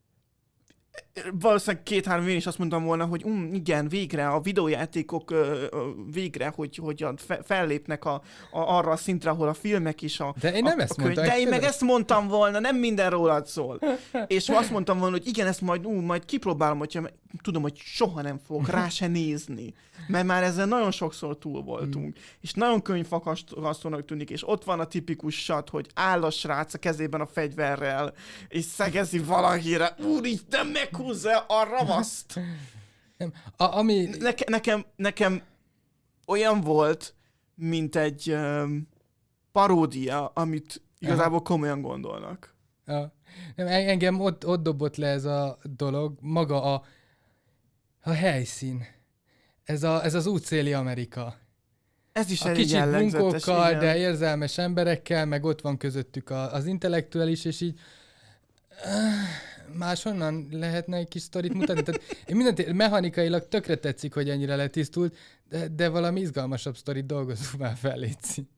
valószínűleg két-három én is azt mondtam volna, hogy um, igen, végre a videójátékok uh, végre, hogy, hogy a fe, fellépnek a, a, arra a szintre, ahol a filmek is a... De én nem a, ezt a mondtam. De én meg ezt mondtam volna, nem minden rólad szól. És azt mondtam volna, hogy igen, ezt majd, ú, majd kipróbálom, hogyha tudom, hogy soha nem fogok rá se nézni. Mert már ezzel nagyon sokszor túl voltunk. Mm. És nagyon könyvfakasztónak tűnik, és ott van a tipikus sat, hogy áll a srác a kezében a fegyverrel, és szegezi valahire, úristen, meghúzza a ravaszt! Nem. A, ami... Neke, nekem, nekem olyan volt, mint egy um, paródia, amit igazából komolyan gondolnak. Ja. Nem, engem ott, ott dobott le ez a dolog, maga a, a helyszín. Ez, a, ez az útszéli Amerika. Ez is a elég kicsit jellegzetes, bunkókkal, igen. de érzelmes emberekkel, meg ott van közöttük a, az intellektuális, és így máshonnan lehetne egy kis sztorit mutatni. Tehát én mindent, mechanikailag tökre tetszik, hogy ennyire letisztult, de, de valami izgalmasabb sztorit dolgozzuk már fel, létszi.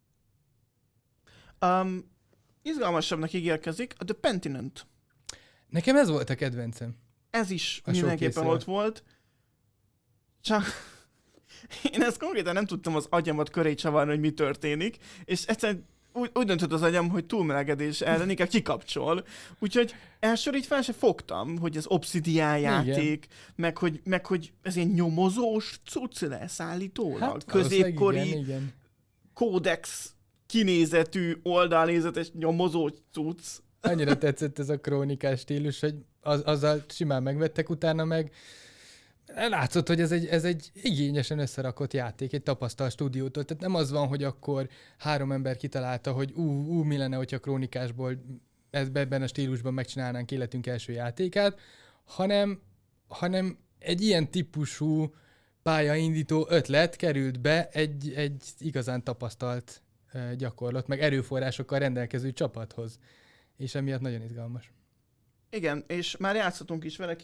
Um, izgalmasabbnak ígérkezik a The Pentinent. Nekem ez volt a kedvencem. Ez is a mindenképpen ott volt. Csak én ezt konkrétan nem tudtam az agyamat köré csavarni, hogy mi történik, és egyszerűen úgy, úgy döntött az agyam, hogy túlmelegedés ellen inkább kikapcsol. Úgyhogy elsőr így fel se fogtam, hogy ez Obsidian játék, meg hogy, meg hogy ez ilyen nyomozós cucc lesz állítólag. Hát, középkori igen, igen. kódex kinézetű, oldalnézetes nyomozó cucc. Annyira tetszett ez a krónikás stílus, hogy az, azzal simán megvettek, utána meg látszott, hogy ez egy, ez egy igényesen összerakott játék, egy tapasztalt stúdiótól. Tehát nem az van, hogy akkor három ember kitalálta, hogy ú, ú mi lenne, hogyha krónikásból ebben a stílusban megcsinálnánk életünk első játékát, hanem, hanem egy ilyen típusú pályaindító ötlet került be egy, egy igazán tapasztalt gyakorlat, meg erőforrásokkal rendelkező csapathoz. És emiatt nagyon izgalmas. Igen, és már játszhatunk is vele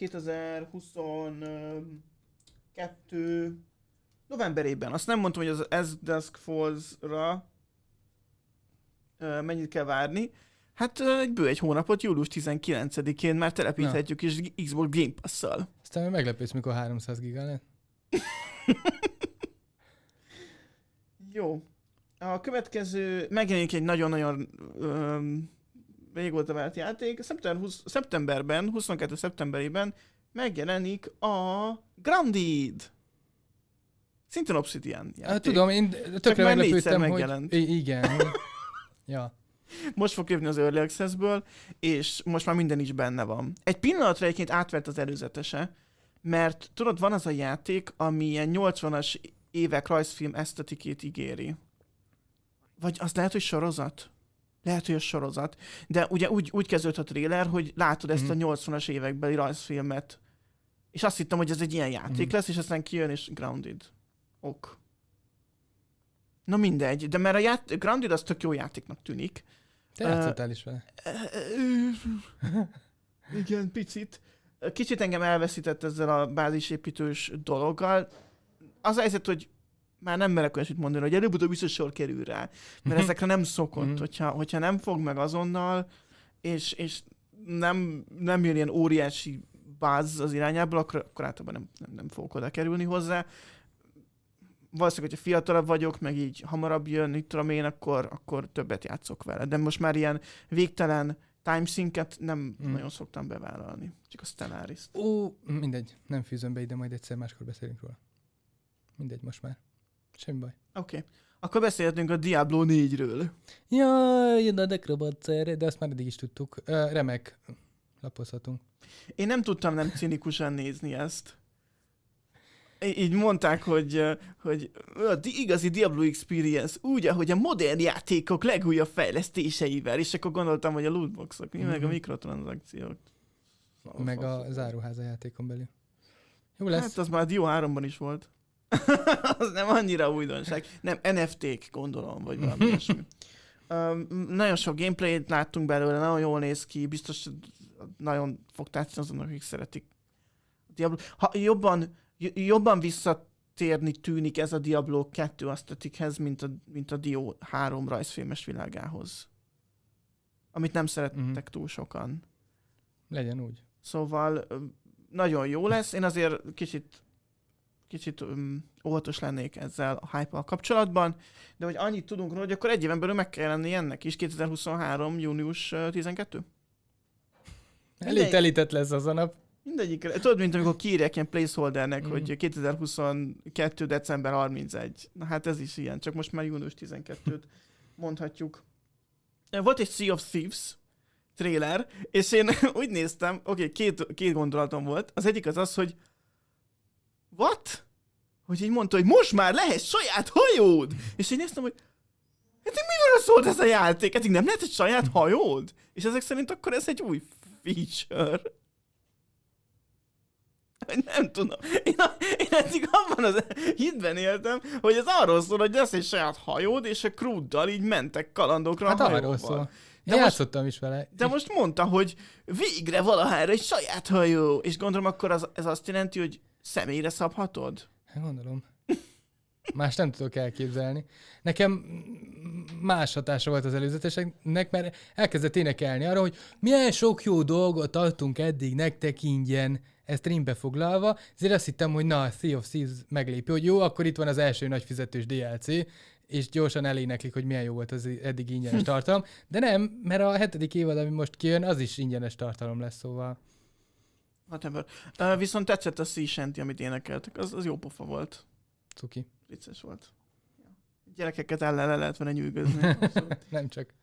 kétezer-huszonkettő novemberében. Azt nem mondtam, hogy az As Dusk Falls-ra mennyit kell várni. Hát egy bő egy hónapot, július tizenkilencedikén már telepíthetjük is Xbox Game Pass-szal. Aztán meglepődsz, mikor háromszáz giga lett. Jó. A következő, megjelenik egy nagyon-nagyon öm, régóta várt játék. Szeptember húsz, szeptemberben, huszonkettő szeptemberében megjelenik a Grounded. Szintén Obsidian játék. Tudom, én tökre meglepődtem, hogy... megjelent. I- igen. Ja. Most fog jövni az Early Access-ből, és most már minden is benne van. Egy pillanatra egyébként átvert az előzetese, mert tudod, van az a játék, ami ilyen nyolcvanas évek rajzfilm esztetikét ígéri. Vagy az lehet, hogy sorozat? Lehet, hogy a sorozat. De ugye úgy, úgy kezdődött a trailer, hogy látod ezt mm. a nyolcvanas évekbeli rajzfilmet. És azt hittem, hogy ez egy ilyen játék mm. lesz, és aztán kijön, és Grounded. Ok. Na mindegy, de mert a ját- Grounded az tök jó játéknak tűnik. Te játszottál is vele. Igen, picit. Kicsit engem elveszített ezzel a bázisépítős dologgal. Az a helyzet, hogy már nem merek olyasmit mondani, hogy előbb-utóbb biztos sor kerül rá. Mert ezekre nem szokott, hogyha, hogyha nem fog meg azonnal, és, és nem, nem jön ilyen óriási buzz az irányából, akkor, akkor általában nem, nem, nem fogok oda kerülni hozzá. Valószínűleg, hogyha fiatalabb vagyok, meg így hamarabb jön, itt tudom én, akkor, akkor többet játszok vele. De most már ilyen végtelen timesync-et nem mm. nagyon szoktam bevállalni. Csak a Stellaris-t. Ó, mindegy, nem fűzöm be ide, majd egyszer máskor beszélünk róla. Mindegy, most már. Semmi baj. Oké. Okay. Akkor beszélhetünk a Diablo négyről. Jaj, jön a Necromancer, de azt már eddig is tudtuk. Uh, remek. Lapozhatunk. Én nem tudtam nem cinikusan nézni ezt. Így mondták, hogy, hogy a igazi Diablo Experience úgy, ahogy a modern játékok legújabb fejlesztéseivel, és akkor gondoltam, hogy a lootboxok, mm-hmm. meg a mikrotranszakciók. Meg a záróháza játékon belül. Jó lesz. Hát az már a Dio háromban is volt. Az nem annyira újdonság. Nem, en ef té-k gondolom, vagy valami ilyesmi. Um, nagyon sok gameplayt láttunk belőle, nagyon jól néz ki, biztos nagyon fog tetszeni azonnak, akik szeretik Diablo. Ha jobban, jobban visszatérni tűnik ez a Diablo kettő asztetikhez, mint a, mint a Dio három rajzfilmes világához. Amit nem szerettek mm-hmm. túl sokan. Legyen úgy. Szóval nagyon jó lesz. Én azért kicsit kicsit um, óvatos lennék ezzel a hype-al kapcsolatban, de hogy annyit tudunk róla, hogy akkor egy éven belül meg kell lenni ennek is, kétezer-huszonhárom. június tizenkettő. Elég telített lesz az a nap. Mindegyikre. Tudod, mint amikor kiírják ilyen placeholdernek, mm. hogy kétezer-huszonkettő. december harmincegy. Na hát ez is ilyen, csak most már június tizenkettőt mondhatjuk. Volt egy Sea of Thieves trailer, és én úgy néztem, oké, okay, két, két gondolatom volt. Az egyik az az, hogy what? Hogy így mondta, hogy most már lehet saját hajód! És én néztem, hogy hát mivel szólt ez a játék? Hát nem lehet egy saját hajód? És ezek szerint akkor ez egy új feature. Nem tudom. Én, a, én eddig abban az hitben éltem, hogy ez arról szól, hogy lesz egy saját hajód, és a crewddal így mentek kalandokra hát a hajóval. arról szól. De most, játszottam is vele. De most mondta, hogy végre valahára egy saját hajó. És gondolom akkor az, ez azt jelenti, hogy személyre szabhatod? Hát gondolom. Más nem tudok elképzelni. Nekem más hatása volt az előzeteseknek, mert elkezdett énekelni arra, hogy milyen sok jó dolgot adtunk eddig nektek ingyen, ezt streambe foglalva, ezért azt hittem, hogy na, a Sea of Thieves meglépi, hogy jó, akkor itt van az első nagy fizetős dé el cé, és gyorsan eléneklik, hogy milyen jó volt az eddig ingyenes tartalom, de nem, mert a hetedik évad, ami most kijön, az is ingyenes tartalom lesz, szóval. Whatever. Uh, viszont tetszett a Sea Shanty, amit énekeltek, az, az jó pofa volt. Cuki. Vicces volt. Gyerekeket ellen le lehet vele nyűgözni. Nem csak.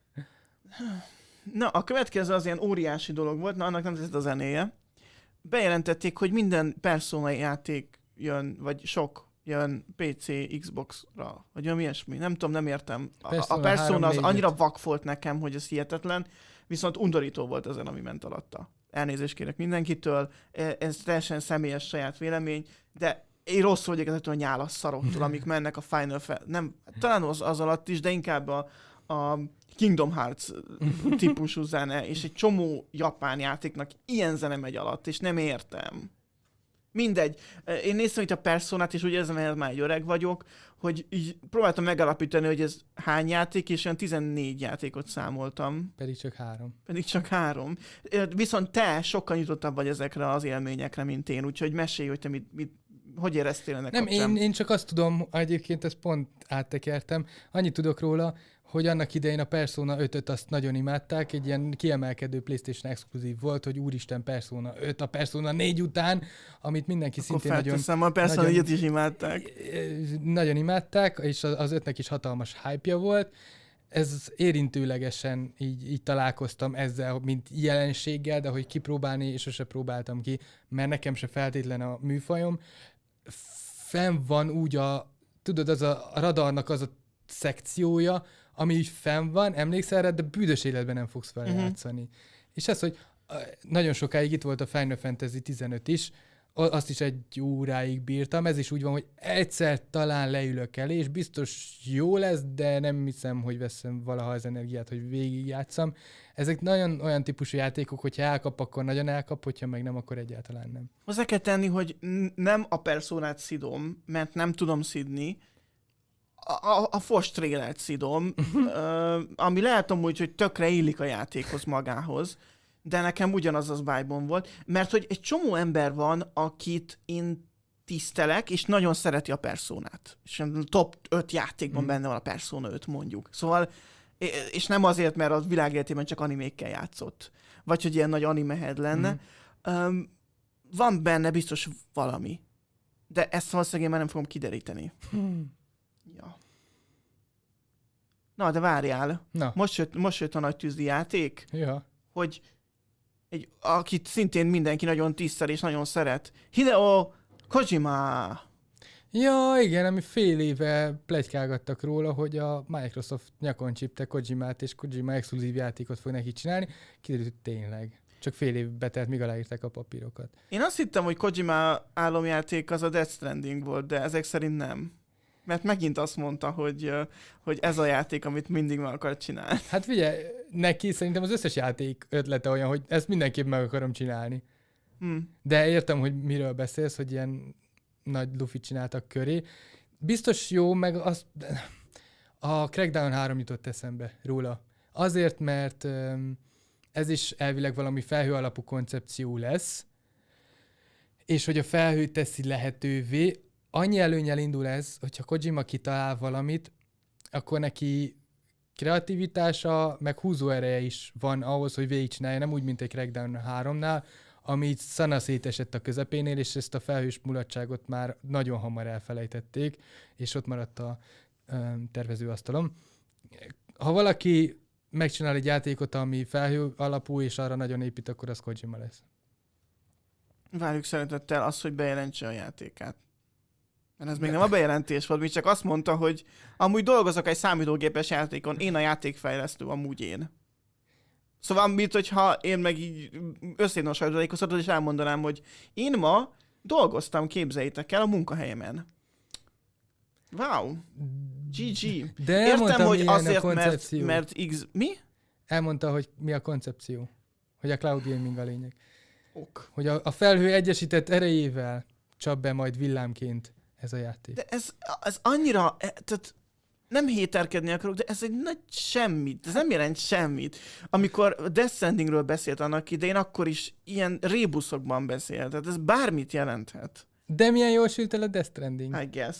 Na, a következő az ilyen óriási dolog volt, na annak nem tetszett a zenéje. Bejelentették, hogy minden Persona játék jön, vagy sok jön pé cé, Xbox-ra, vagy olyan ilyesmi. Nem tudom, nem értem. A Persona, a Persona az annyira vak volt nekem, hogy ez hihetetlen, viszont undorító volt ezen, ami ment alatta. Elnézést kérek mindenkitől, ez teljesen személyes saját vélemény, de én rosszul vagyok ezettől a nyálas szaroktól, amik mennek a Final Fantasy, nem, talán az, az alatt is, de inkább a, a Kingdom Hearts típusú zene, és egy csomó japán játéknak ilyen zene megy alatt, és nem értem. Mindegy. Én néztem itt a Personát, és úgy érzem, hogy már egy öreg vagyok, hogy így próbáltam megalapítani, hogy ez hány játék, és olyan tizennégy játékot számoltam. Pedig csak három. Pedig csak három. Viszont te sokkal nyitottabb vagy ezekre az élményekre, mint én, úgyhogy mesélj, hogy te mit, mit hogy éreztél ennek Nem, kapcsán? én, én csak azt tudom, egyébként ezt pont áttekertem, annyit tudok róla, hogy annak idején a Persona ötöt azt nagyon imádták, egy ilyen kiemelkedő PlayStation exkluzív volt, hogy úristen Persona öt, a Persona négy után, amit mindenki Akkor szintén nagyon... Akkor a Persona négyet is imádták. Nagyon imádták, és az ötnek is hatalmas hype-ja volt. Ez érintőlegesen így, így találkoztam ezzel, mint jelenséggel, de hogy kipróbálni, és sose próbáltam ki, mert nekem se feltétlen a műfajom. Fenn van úgy a, tudod, az a, a radarnak az a szekciója, ami így fenn van, emlékszel erre, de büdös életben nem fogsz vele uh-huh. játszani. És ez, hogy nagyon sokáig itt volt a Final Fantasy tizenöt is, azt is egy óráig bírtam, ez is úgy van, hogy egyszer talán leülök elé, és biztos jó lesz, de nem hiszem, hogy veszem valaha az energiát, hogy végigjátszam. Ezek nagyon olyan típusú játékok, hogyha elkap, akkor nagyon elkap, hogyha meg nem, akkor egyáltalán nem. Hozzá kell tenni, hogy n- nem a Personát szidom, mert nem tudom szidni, a, a, a Force trailert szidom, uh, ami lehet amúgy, hogy tökre illik a játékhoz magához, de nekem ugyanaz az vibe-om volt, mert hogy egy csomó ember van, akit én tisztelek, és nagyon szereti a Personát. És top öt játékban mm. benne van a Persona öt, mondjuk. Szóval, és nem azért, mert a világ életében csak animékkel játszott. Vagy hogy ilyen nagy animehead lenne. Mm. Um, van benne biztos valami. De ezt valószínűleg én már nem fogom kideríteni. Mm. Ja. Na, de várjál. Na. Most jött, most jött a nagy tűzdi játék, ja. hogy egy, akit szintén mindenki nagyon tisztel és nagyon szeret. Hideo Kojima. Ja, igen, ami fél éve pletykálgattak róla, hogy a Microsoft nyakon csípte Kojimát, és Kojima exkluzív játékot fog neki csinálni. Kiderült, hogy tényleg. Csak fél évbe telt, míg aláírták a papírokat. Én azt hittem, hogy Kojima álomjáték az a Death Stranding volt, de ezek szerint nem. Mert megint azt mondta, hogy, hogy ez a játék, amit mindig meg akar csinálni. Hát figyelj, neki szerintem az összes játék ötlete olyan, hogy ezt mindenképp meg akarom csinálni. Hmm. De értem, hogy miről beszélsz, hogy ilyen nagy lufit csináltak köré. Biztos jó, meg az... A Crackdown három jutott eszembe róla. Azért, mert ez is elvileg valami felhő alapú koncepció lesz, és hogy a felhő teszi lehetővé. Annyi előnnyel indul ez, hogyha Kojima kitalál valamit, akkor neki kreativitása, meg húzóereje is van ahhoz, hogy végigcsinálja, nem úgy, mint egy Crackdown háromnál, ami így szana szétesett a közepénél, és ezt a felhős mulatságot már nagyon hamar elfelejtették, és ott maradt a ö, tervezőasztalom. Ha valaki megcsinál egy játékot, ami felhő alapú, és arra nagyon épít, akkor az Kojima lesz. Várjuk szeretettel azt, hogy bejelentse a játékát. Mert ez még nem a bejelentés volt, mi csak azt mondta, hogy amúgy dolgozok egy számítógépes játékon, én a játékfejlesztő, amúgy én. Szóval, mint hogyha én meg így összénosajtozatod, és elmondanám, hogy én ma dolgoztam, képzeljétek el, a munkahelyemen. Wow. gé gé. De értem, hogy azért, mert, mert X... Mi? Elmondta, hogy mi a koncepció. Hogy a cloud gaming a lényeg. Ok. Hogy a, a felhő egyesített erejével csap be majd villámként ez a játék. De ez, ez annyira... Tehát nem héterkedni akarok, de ez egy nagy semmit. Ez nem jelent semmit. Amikor Death Strandingről beszélt annak idején, akkor is ilyen rébuszokban beszélt. Tehát ez bármit jelenthet. De milyen jól sült el a Death Stranding. I guess.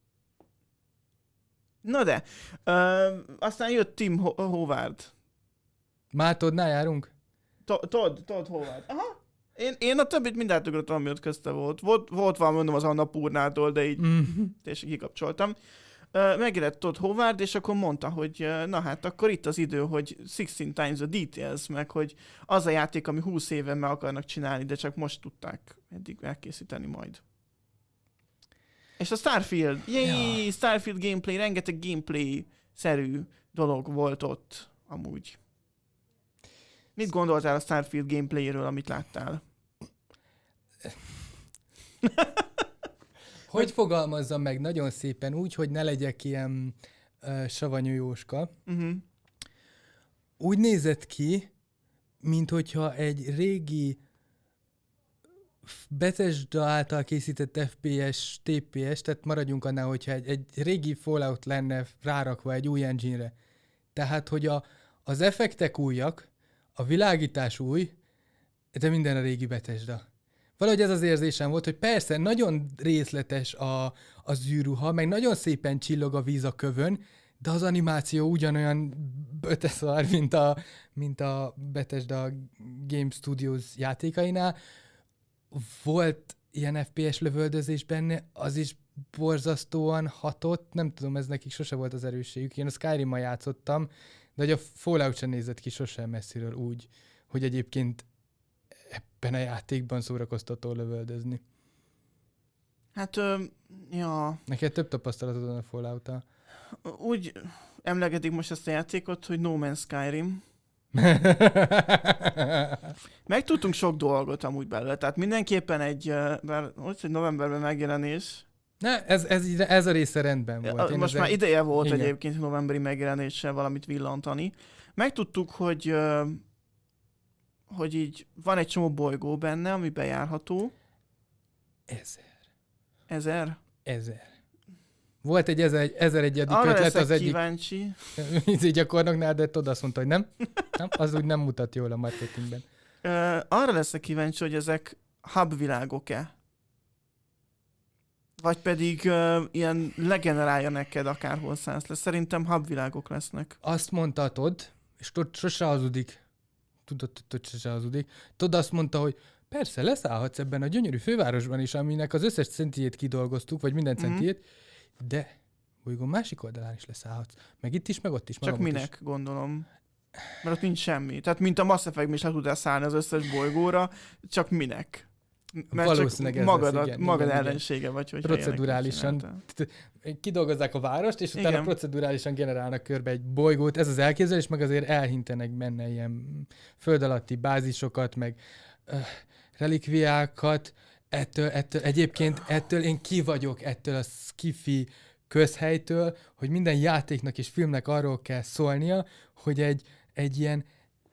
Na de, uh, aztán jött Tim Ho- Howard. Már Toddnál járunk? Todd, Todd Howard. Aha. Én, én a többit mind átugrottam, ami ott közte volt. Volt, volt valami, mondom, az Annapurnától, de így mm. és kikapcsoltam. Uh, megjelent Todd Howard, és akkor mondta, hogy uh, na hát akkor itt az idő, hogy sixteen times the details, meg hogy az a játék, ami húsz éven meg akarnak csinálni, de csak most tudták eddig elkészíteni majd. És a Starfield, yay, ja. Starfield gameplay, rengeteg gameplay-szerű dolog volt ott amúgy. Mit gondoltál a Starfield gameplayről, amit láttál? Hogy fogalmazzam meg nagyon szépen úgy, hogy ne legyek ilyen uh, savanyú Jóska. Uh-huh. Úgy nézett ki, mint hogyha egy régi Bethesda által készített ef pé es, té pé es, tehát maradjunk annál, hogyha egy, egy régi Fallout lenne rárakva egy új engine-re. Tehát, hogy a, az effektek újak, a világítás új, de minden a régi Bethesda. Valahogy ez az érzésem volt, hogy persze nagyon részletes a, a zűruha, meg nagyon szépen csillog a víz a kövön, de az animáció ugyanolyan böteszar, mint a, mint a Bethesda Game Studios játékainál. Volt ilyen ef pé es lövöldözés benne, az is borzasztóan hatott, nem tudom, ez nekik sose volt az erősségük. Én a Skyrim-mal játszottam, de hogy a Fallout sem nézett ki sosem messziről úgy, hogy egyébként ebben a játékban szórakoztató lövöldözni. Hát, ö, ja... Neked több tapasztalatod van a Fallout-tal. Úgy emlegetik most ezt a játékot, hogy No Man's Skyrim. Megtudtunk sok dolgot amúgy belőle, tehát mindenképpen egy, bár hogy egy novemberben megjelenés. Ne, ez, ez, ez a része rendben volt. Én most már ideje volt igen. Egyébként novemberi megjelenéssel valamit villantani. Megtudtuk, hogy hogy így van egy csomó bolygó benne, ami bejárható. Ezer. Ezer? Ezer. Volt egy ezer, ezer egyedik arra ötlet az egyik... kíváncsi. Így gyakornoknál, de tudod azt mondta, hogy nem. nem. Az úgy nem mutat jól a marketingben. Ö, arra leszek kíváncsi, hogy ezek hub világok-e? Vagy pedig ö, ilyen legenerálja neked akárhol szállsz lesz. Szerintem hub világok lesznek. Azt mondtatod, és tudod, sose hazudik. Tudod, tudod, sose hazudik. Tudod, azt mondta, hogy persze, leszállhatsz ebben a gyönyörű fővárosban is, aminek az összes centijét kidolgoztuk, vagy minden Mhm. centijét, de bolygó másik oldalán is leszállhatsz. Meg itt is, meg ott is, meg Csak amott minek, is. gondolom. Mert ott nincs semmi. Tehát mint a Mass Effect-ben is le tudtál szállni az összes bolygóra, csak minek? Mert Valószínűleg csak ez magad, lesz, a- igen, magad igen, igen. ellensége vagy, hogy Procedurálisan kidolgozzák a várost, és utána Igen. procedurálisan generálnak körbe egy bolygót. Ez az elképzelés, meg azért elhintenek benne ilyen föld alatti bázisokat, meg uh, relikviákat. Ettől, ettől, egyébként ettől én ki vagyok, ettől a skifi közhelytől, hogy minden játéknak és filmnek arról kell szólnia, hogy egy, egy ilyen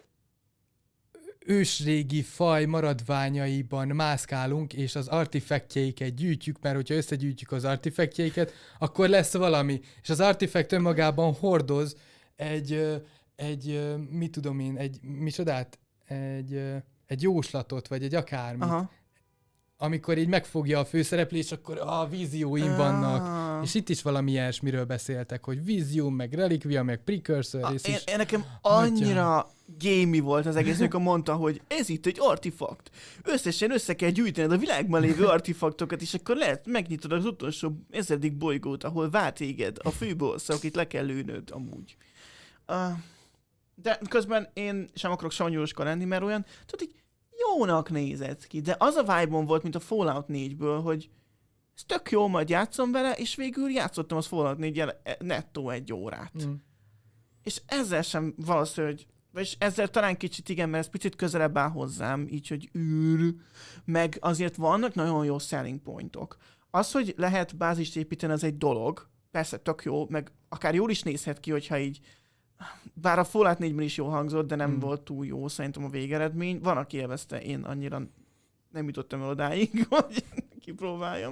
ősrégi faj maradványaiban mászkálunk, és az artefaktjeiket gyűjtjük, mert hogyha összegyűjtjük az artefaktjeiket, akkor lesz valami. És az artefakt önmagában hordoz egy, ö, egy ö, mit tudom én, egy, micsodát? Egy, ö, egy jóslatot, vagy egy akármit. Aha. Amikor így megfogja a főszereplés, és akkor a vízióim vannak. Ah. És itt is valami ilyesmiről beszéltek, hogy vízió, meg relikvia, meg precursor, Ah, és én, is... én nekem annyira gamey volt az egész, amikor mondta, hogy ez itt egy artefakt. Összesen össze kell gyűjtened a világban lévő artefaktokat, és akkor lehet, megnyitod az utolsó ezedik bolygót, ahol vár téged a főbossz, akit le kell lőnöd amúgy. Uh, de közben én sem akarok savanyúroska lenni, mert olyan, tudod, így jónak nézett ki, de az a vibe-on volt, mint a Fallout négyből, hogy ez tök jó, majd játszom vele, és végül játszottam az Fallout néggyel nettó egy órát. Mm. És ezzel sem valószínű, hogy vagyis ezzel talán kicsit igen, mert ez picit közelebb áll hozzám, így, hogy űr, meg azért vannak nagyon jó selling pointok. Az, hogy lehet bázist építeni, az egy dolog, persze tök jó, meg akár jól is nézhet ki, hogyha így, bár a Fallout négyben is jól hangzott, de nem Hmm. volt túl jó szerintem a végeredmény. Van, aki élvezte, én annyira nem jutottam el odáig, hogy kipróbáljam.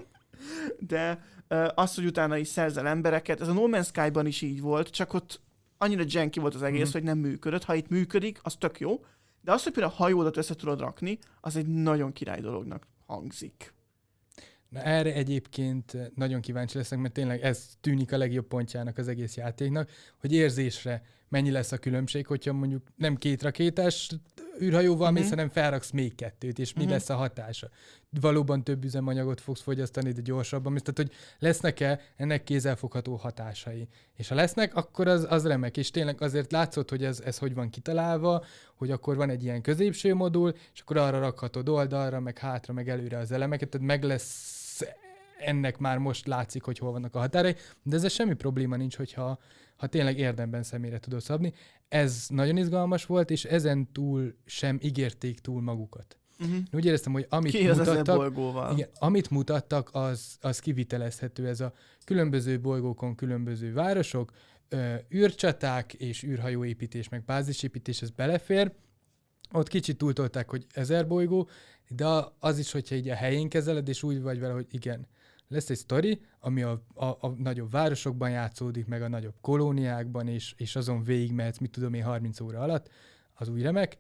De uh, az, hogy utána is szerzel embereket, ez a No Man's Sky-ban is így volt, csak ott annyira janky volt az egész, Mhm. hogy nem működött. Ha itt működik, az tök jó, de az, hogy például a hajódat össze tudod rakni, az egy nagyon király dolognak hangzik. Na erre egyébként nagyon kíváncsi leszek, mert tényleg ez tűnik a legjobb pontjának az egész játéknak, hogy érzésre mennyi lesz a különbség, hogyha mondjuk nem két rakétás űrhajóval Mhm. mész, hanem felraksz még kettőt, és mi Mhm. lesz a hatása. Valóban több üzemanyagot fogsz fogyasztani, de gyorsabban. mész. Tehát, hogy lesznek-e ennek kézzelfogható hatásai. És ha lesznek, akkor az, az remek. És tényleg azért látszott, hogy ez, ez hogy van kitalálva, hogy akkor van egy ilyen középső modul, és akkor arra rakhatod oldalra, meg hátra, meg előre az elemeket, tehát meg lesz ennek már most látszik, hogy hol vannak a határai, de ezzel semmi probléma nincs, hogyha ha tényleg érdemben személyre tudod szabni. Ez nagyon izgalmas volt, és ezen túl sem ígérték túl magukat. Uh-huh. Úgy éreztem, hogy amit Ki az ezer mutattak, bolygóval? igen, amit mutattak, az, az kivitelezhető. Ez a különböző bolygókon különböző városok, ö, űrcsaták és űrhajóépítés, meg bázisépítés, ez belefér. Ott kicsit túltolták, hogy ezer bolygó, de az is, hogyha így a helyén kezeled, és úgy vagy vele, hogy igen, lesz egy sztori, ami a, a, a nagyobb városokban játszódik, meg a nagyobb kolóniákban, és, és azon végigmehetsz, mit tudom én, harminc óra alatt, az új remek.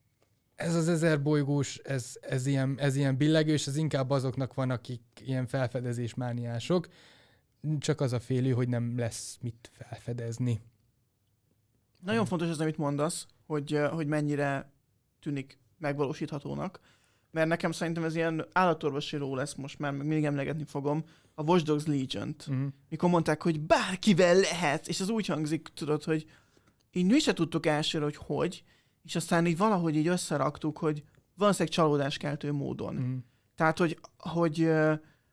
Ez az ezer bolygós, ez, ez, ilyen, ez ilyen billegős, ez inkább azoknak van, akik ilyen felfedezésmániások, csak az a félő, hogy nem lesz mit felfedezni. Nagyon fontos az, amit mondasz, hogy, uh, hogy mennyire tűnik megvalósíthatónak, mert nekem szerintem ez ilyen állatorvosi ró lesz most már, meg mindig emlegetni fogom, a Watch Dogs Legion-t. Uh-huh. Mikor mondták, hogy bárkivel lehet, és az úgy hangzik, tudod, hogy így mi se tudtuk elsőre, hogy hogy, és aztán így valahogy így összeraktuk, hogy valószínűleg csalódáskeltő módon. Uh-huh. Tehát, hogy, hogy uh,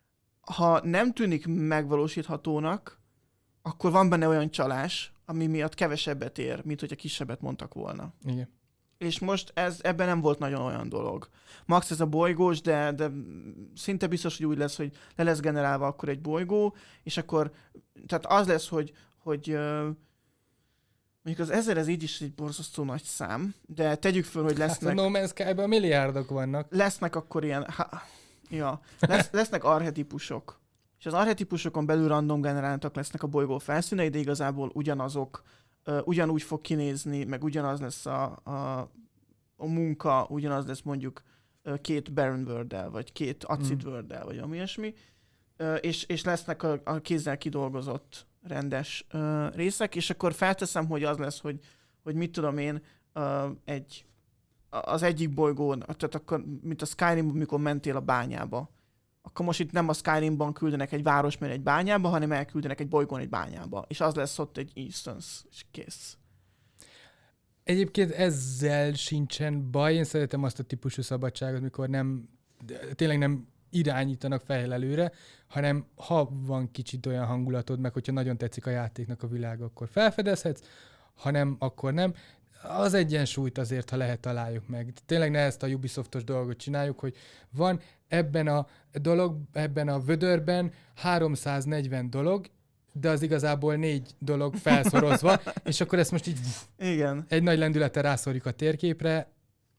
ha nem tűnik megvalósíthatónak, akkor van benne olyan csalás, ami miatt kevesebbet ér, mint hogyha kisebbet mondtak volna. Igen. És most ez, ebben nem volt nagyon olyan dolog. Max ez a bolygós, de, de szinte biztos, hogy úgy lesz, hogy le lesz generálva akkor egy bolygó, és akkor, tehát az lesz, hogy, hogy uh, mondjuk az ezer ez így is egy borzasztó nagy szám, de tegyük föl, hogy lesznek... Hát a No Man's Sky-ban milliárdok vannak. Lesznek akkor ilyen... Ha, ja, lesz, lesznek archetipusok. És az archetipusokon belül random generáltak lesznek a bolygó felszínei, de igazából ugyanazok, uh, ugyanúgy fog kinézni, meg ugyanaz lesz a, a a munka ugyanaz lesz mondjuk két Baron World-del, vagy két Acid mm. World-del, vagy ami ilyesmi, és, és lesznek a, a kézzel kidolgozott rendes uh, részek, és akkor felteszem, hogy az lesz, hogy, hogy mit tudom én, uh, egy, az egyik bolygón, tehát akkor, mint a Skyrimban, mikor mentél a bányába, akkor most itt nem a Skyrimban küldenek egy városban egy bányába, hanem elküldenek egy bolygón egy bányába, és az lesz ott egy instance, és kész. Egyébként ezzel sincsen baj, én szeretem azt a típusú szabadságot, mikor nem, tényleg nem irányítanak fel előre, hanem ha van kicsit olyan hangulatod, meg hogyha nagyon tetszik a játéknak a világ, akkor felfedezhetsz, ha nem, akkor nem. Az egyensúlyt azért, ha lehet, találjuk meg. Tényleg ne ezt a Ubisoftos dolgot csináljuk, hogy van ebben a dolog, ebben a vödörben háromszáznegyven dolog, de az igazából négy dolog felszorozva, és akkor ezt most így igen. egy nagy lendülettel rászorjuk a térképre.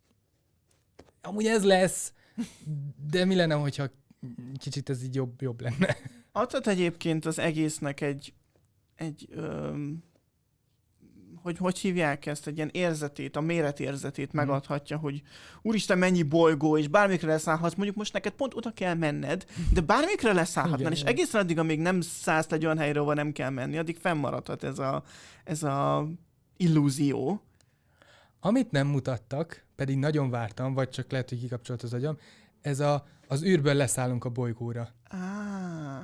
Amúgy ez lesz, de mi lenne, hogyha kicsit ez így jobb, jobb lenne? Adhat egyébként az egésznek egy, egy öm, hogy hogy hívják ezt, egy ilyen érzetét, a méretérzetét hmm. megadhatja, hogy úristen, mennyi bolygó, és bármikre leszállhatsz, mondjuk most neked pont oda kell menned, de bármikre leszállhatnál, és egészen addig, amíg nem szállsz egy olyan helyre, ahol nem kell menni, addig fennmaradhat ez a, ez a illúzió. Amit nem mutattak, pedig nagyon vártam, vagy csak lehet, hogy kikapcsolt az agyam, ez a, az űrből leszállunk a bolygóra. Ah.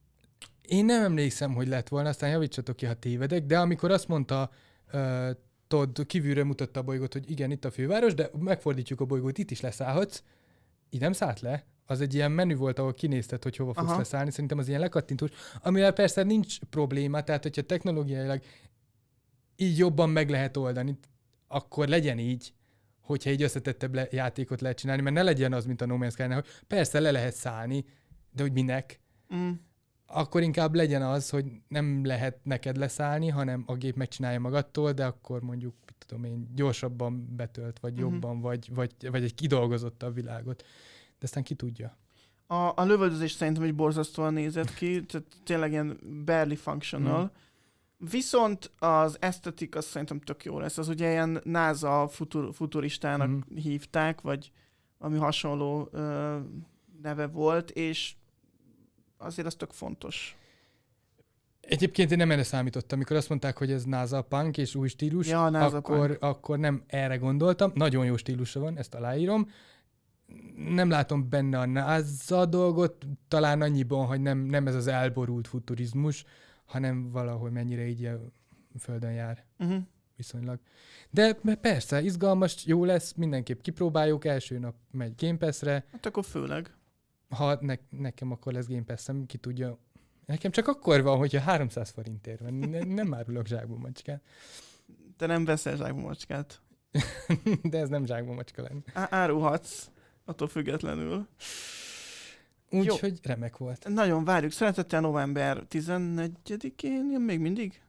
Én nem emlékszem, hogy lett volna, aztán javítsatok ki, ha tévedek, de amikor azt mondta uh, Todd, kívülről mutatta a bolygót, hogy igen, itt a főváros, de megfordítjuk a bolygót, itt is leszállhatsz, így nem szállt le. Az egy ilyen menü volt, ahol kinézted, hogy hova fogsz Aha. leszállni. Szerintem az ilyen lekattintós, amivel persze nincs probléma, tehát hogyha technológiailag így jobban meg lehet oldani, akkor legyen így, hogyha egy összetettebb le- játékot lehet csinálni, mert ne legyen az, mint a No Man's Sky-nál, hogy persze le lehet szállni, de hogy minek? Mm. Akkor inkább legyen az, hogy nem lehet neked leszállni, hanem a gép megcsinálja magattól, de akkor mondjuk, tudom én, gyorsabban betölt, vagy mm-hmm. jobban, vagy, vagy, vagy egy kidolgozottabb világot. De aztán ki tudja. A, a lövöldözés szerintem egy borzasztóan nézett ki, tehát tényleg ilyen barely functional. Mm. Viszont az esztetik az szerintem tök jó lesz. Az ugye ilyen NASA futur, futuristának mm. hívták, vagy ami hasonló ö, neve volt, és azért az tök fontos. Egyébként én nem erre számítottam. Amikor azt mondták, hogy ez NASA punk és új stílus, ja, akkor, akkor nem erre gondoltam. Nagyon jó stílusa van, ezt aláírom. Nem látom benne a NASA dolgot, talán annyiban, hogy nem, nem ez az elborult futurizmus, hanem valahogy mennyire így a Földön jár. Uh-huh. Viszonylag. De persze, izgalmas, jó lesz, mindenképp kipróbáljuk, első nap megy Game Pass-re. Hát akkor főleg. Ha ne, nekem akkor lesz Game Pass-em, ki tudja. Nekem csak akkor van, hogyha háromszáz forintért van. Ne, nem árulok zsákba macskát. Te nem veszel zsákba macskát. De ez nem zsákba macska lenne. Á- árulhatsz, attól függetlenül. Úgyhogy remek volt. Nagyon várjuk. Szeretettel november tizennegyedikén jön még mindig?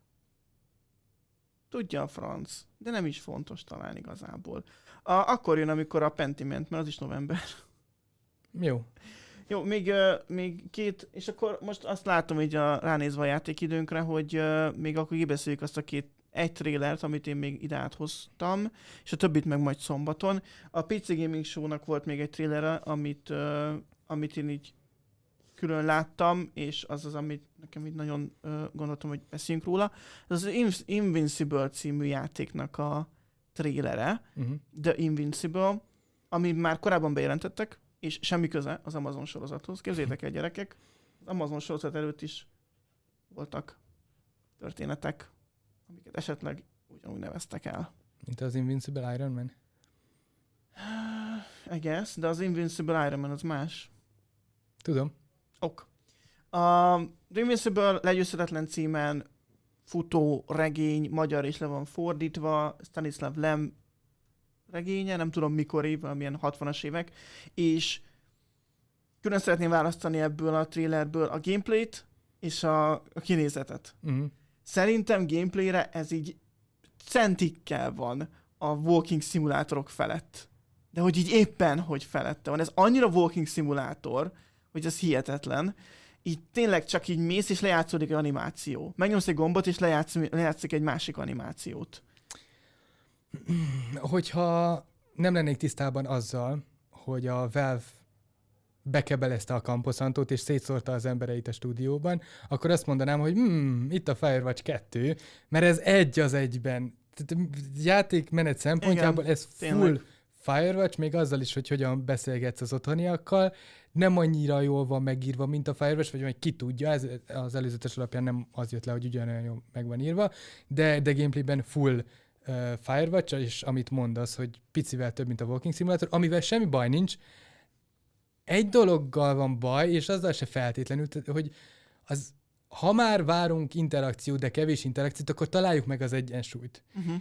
Tudja a franc. De nem is fontos talán igazából. A, akkor jön, amikor a Pentiment, mert az is november. Jó. Jó, még, uh, még két, és akkor most azt látom így a, ránézve a játékidőnkre, hogy uh, még akkor kibeszéljük azt a két, egy trélert, amit én még ide áthoztam, és a többit meg majd szombaton. A pé cé Gaming Show-nak volt még egy trélere, amit, uh, amit én így külön láttam, és az az, amit nekem így nagyon uh, gondoltam, hogy beszéljünk róla. Ez az Invincible című játéknak a trélere, uh-huh. The Invincible, ami már korábban bejelentettek, és semmi köze az Amazon sorozathoz. Képzeljétek el, gyerekek, az Amazon sorozat előtt is voltak történetek, amiket esetleg ugyanúgy neveztek el. Mint az Invincible Iron Man? I guess, de az Invincible Iron Man az más. Tudom. Ok. A The Invincible legyőzhetetlen címen futó regény, magyar is le van fordítva, Stanislav Lem regénye, nem tudom mikor év, valamilyen hatvanas évek, és külön szeretném választani ebből a trailerből a gameplayt és a, a kinézetet. Uh-huh. Szerintem gameplayre ez így centikkel van a walking szimulátorok felett. De hogy így éppen, hogy felette van. Ez annyira walking szimulátor, hogy ez hihetetlen. Így tényleg csak így mész, és lejátszódik egy animáció. Megnyomsz egy gombot, és lejátsz, lejátszik egy másik animációt. Hogyha nem lennék tisztában azzal, hogy a Valve bekebelezte a Camposantót, és szétszórta az embereit a stúdióban, akkor azt mondanám, hogy hmm, itt a Firewatch kettő, mert ez egy az egyben. Tehát játékmenet szempontjából ez full tényleg. Firewatch, még azzal is, hogy hogyan beszélgetsz az otthoniakkal, nem annyira jól van megírva, mint a Firewatch, vagy majd ki tudja, ez az előzetes alapján nem az jött le, hogy ugyanolyan jól meg van írva, de, de gameplayben full uh, Firewatch, és amit mondasz, hogy picivel több, mint a Walking Simulator, amivel semmi baj nincs. Egy dologgal van baj, és azzal se feltétlenül, hogy az, ha már várunk interakciót, de kevés interakciót, akkor találjuk meg az egyensúlyt. Uh-huh.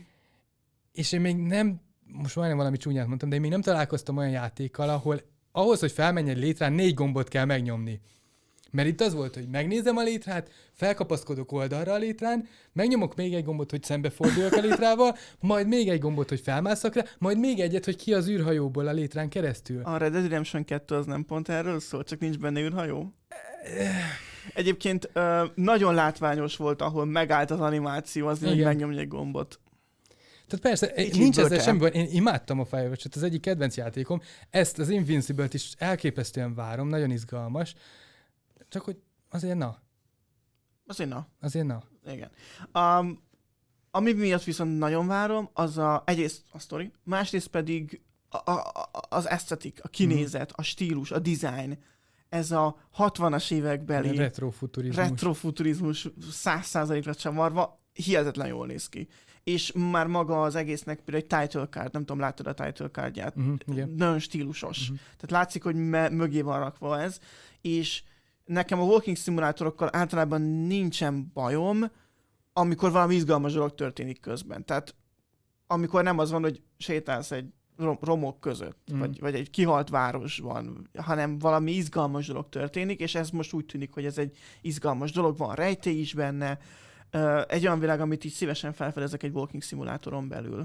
És én még nem, most majdnem valami csúnyát mondtam, de én még nem találkoztam olyan játékkal, ahol ahhoz, hogy felmenj egy létrán, négy gombot kell megnyomni. Mert itt az volt, hogy megnézem a létrát, felkapaszkodok oldalra a létrán, megnyomok még egy gombot, hogy szembeforduljak a létrával, majd még egy gombot, hogy felmásszak rá, majd még egyet, hogy ki az űrhajóból a létrán keresztül. A Red Dead Redemption kettő az nem pont erről szól, csak nincs benne űrhajó? Egyébként nagyon látványos volt, ahol megállt az animáció, az így megnyomni egy gombot. Tehát persze, Kicsit nincs ezzel semmi baj. Én imádtam a Firewatch-ot, az egyik kedvenc játékom. Ezt az Invincible-t is elképesztően várom, nagyon izgalmas. Csak hogy azért na. Azért na. Azért na. Igen. Um, ami miatt viszont nagyon várom, az a, egyrészt a sztori, másrészt pedig a, a, az esztetik, a kinézet, mm. a stílus, a design. Ez a hatvanas évekbeli retrofuturizmus, retrofuturizmus száz százalékra csavarva, hihetetlen jól néz ki. És már maga az egésznek például egy title card, nem tudom, láttad a title cardját, uh-huh, igen. Nagyon stílusos. Uh-huh. Tehát látszik, hogy me- mögé van rakva ez, és nekem a walking simulátorokkal általában nincsen bajom, amikor valami izgalmas dolog történik közben. Tehát amikor nem az van, hogy sétálsz egy rom- romok között, mm. vagy, vagy egy kihalt városban, hanem valami izgalmas dolog történik, és ez most úgy tűnik, hogy ez egy izgalmas dolog, van rejtély is benne, uh, egy olyan világ, amit így szívesen felfedezek egy walking simulátoron belül.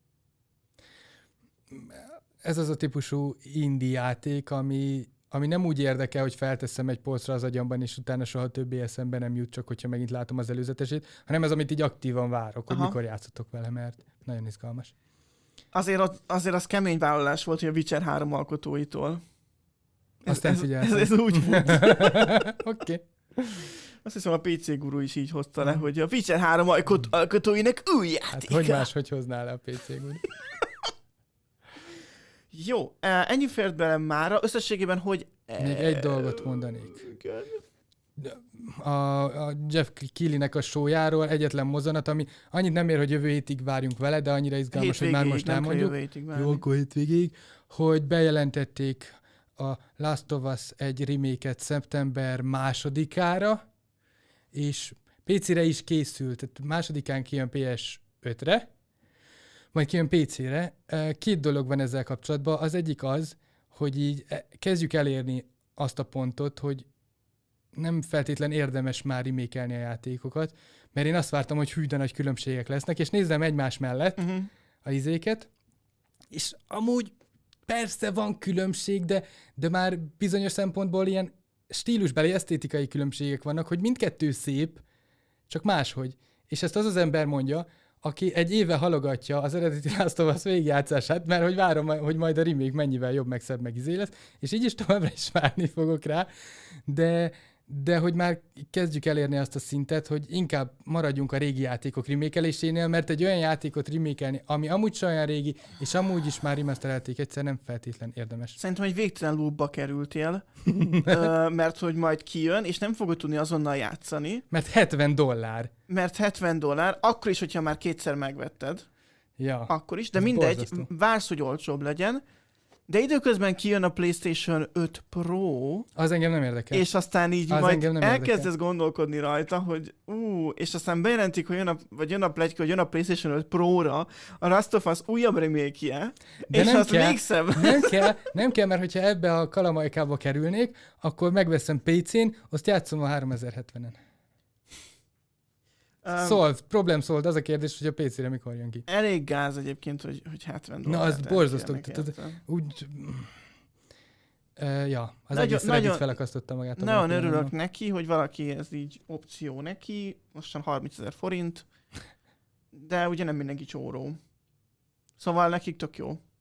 Ez az a típusú indie játék, ami ami nem úgy érdekel, hogy felteszem egy polcra az agyamban, és utána soha többé eszembe nem jut, csak hogyha megint látom az előzetesét, hanem ez, amit így aktívan várok, hogy Aha. mikor játszatok vele, mert nagyon izgalmas. Azért az, azért az kemény vállalás volt, hogy a Witcher három alkotóitól. Azt nem figyeltem. Ez, ez, ez úgy volt. Oké. Okay. Azt hiszem a pé cé guru is így hozta le, hogy a Witcher három alkot, alkotóinak új játéka. Hát hogy máshogy hozná le a pé cé guru? Jó, ennyi fért bele mára. Összességében, hogy... Még egy dolgot mondanék. A, a Jeff Keighley-nek a showjáról egyetlen mozzanat, ami annyit nem ér, hogy jövő hétig várjunk vele, de annyira izgalmas, hogy már most elmondjuk. Jó, akkor hétvégéig, hogy bejelentették a Last of Us egy remake-et szeptember másodikára, és pé cére is készült, tehát másodikán kijön pé es ötre, majd kijön pé cére. Két dolog van ezzel kapcsolatban. Az egyik az, hogy így kezdjük elérni azt a pontot, hogy nem feltétlen érdemes már remake-elni a játékokat, mert én azt vártam, hogy hű, de nagy különbségek lesznek, és nézzem egymás mellett uh-huh. a izéket, és amúgy persze van különbség, de, de már bizonyos szempontból ilyen stílusbeli, esztétikai különbségek vannak, hogy mindkettő szép, csak máshogy. És ezt az az ember mondja, aki egy éve halogatja az eredeti Last of Us végigjátszását, mert hogy várom, hogy majd a remake mennyivel jobb, meg szebb, meg izé lesz, és így is továbbra is várni fogok rá, de, de hogy már kezdjük elérni azt a szintet, hogy inkább maradjunk a régi játékok remékelésénél, mert egy olyan játékot remékelni, ami amúgy se olyan régi, és amúgy is már remasterelték egyszer, nem feltétlen érdemes. Szerintem egy végtelen loopba kerültél, mert hogy majd kijön, és nem fogod tudni azonnal játszani. Mert hetven dollár. Mert hetven dollár, akkor is, hogyha már kétszer megvetted. Ja. Akkor is, de mindegy, borzasztó. Vársz, hogy olcsóbb legyen, de időközben kijön a PlayStation öt Pro. Az engem nem érdekel. És aztán így az majd elkezdesz gondolkodni rajta, hogy ú, és aztán bejelentik, hogy jön a, vagy jön a pletyka, hogy jön a PlayStation öt Pro-ra a Last of Us újabb remake-je, és nem azt kell, mégsem. Nem kell, nem kell, mert hogyha ebbe a kalamajkába kerülnék, akkor megveszem pé cén, azt játszom a háromezerhetvenen. Um, Solved, problem solved, az a kérdés, hogy a pé cére mikor jön ki. Elég gáz egyébként, hogy, hogy hetven dollár. Na, az borzasztó. Úgy... Uh, ja, az nagyon, egész Reddit felakasztotta magát. Nagyon örülök nem. neki, hogy valaki ez így opció neki, mostan harmincezer forint, de ugye nem mindenki csóró. Szóval nekik tök jó.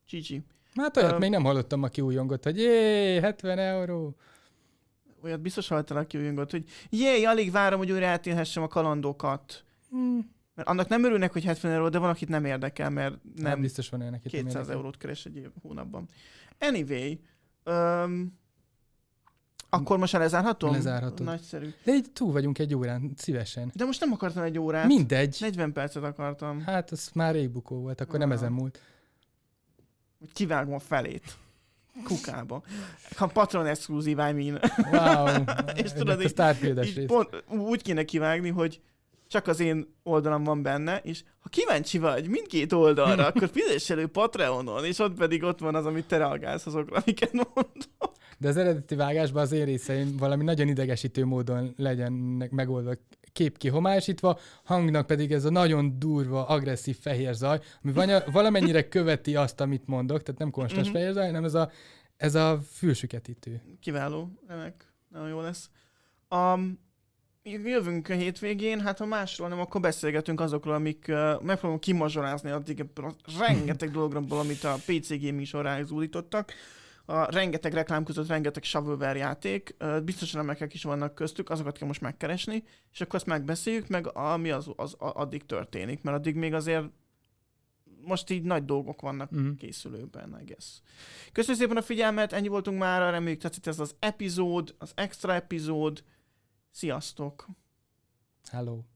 Csicsi. Hát olyat Ö, még nem hallottam, aki újongott, hogy jé, hetven euró. Olyat biztos hallottál, aki újongott, hogy jé, alig várom, hogy újra átélhessem a kalandokat. Hmm. Mert annak nem örülnek, hogy hetven euró, de van, akit nem érdekel, mert Nem nem biztos van olyan, akit nem kétszáz érdekel. eurót keres egy év, hónapban. Anyway, um, akkor most lezárhatom? Lezárhatod. Nagyszerű. De így túl vagyunk egy órán, szívesen. De most nem akartam egy órát. Mindegy. negyven percet akartam. Hát az már rég bukó volt, akkor nem Ah. ezen múlt. Hogy kivágom a felét. Kukába. A Patreon exkluzív, I mean. Wow. És tudod, a így- Starfield-es Így rész. pont úgy kéne kivágni, hogy csak az én oldalam van benne, és ha kíváncsi vagy mindkét oldalra, akkor fizess elő Patreonon, és ott pedig ott van az, amit te reagálsz azokra, amiket mondom. De az eredeti vágásban az én részeim valami nagyon idegesítő módon legyenek megoldva, kép kihomályosítva, hangnak pedig ez a nagyon durva, agresszív fehér zaj, ami vanya- valamennyire követi azt, amit mondok, tehát nem konstans Mhm. fehér zaj, hanem ez a, ez a fülsüketítő. Kiváló, remek, nagyon jó lesz. Um, jövünk a hétvégén, hát ha másról nem, akkor beszélgetünk azokról, amik uh, megpróbálom kimazsolázni addig ebből a rengeteg dologról, amit a pé cé Gaming során zúdítottak. A rengeteg reklám között rengeteg shovelware játék, uh, biztosan emekek is vannak köztük, azokat kell most megkeresni, és akkor azt megbeszéljük, meg ami az, az, az addig történik, mert addig még azért most így nagy dolgok vannak Uh-huh. készülőben, I guess. Köszönjük szépen a figyelmet, ennyi voltunk már, reméljük tetszett ez az epizód, az extra epizód. Sziasztok! Hello.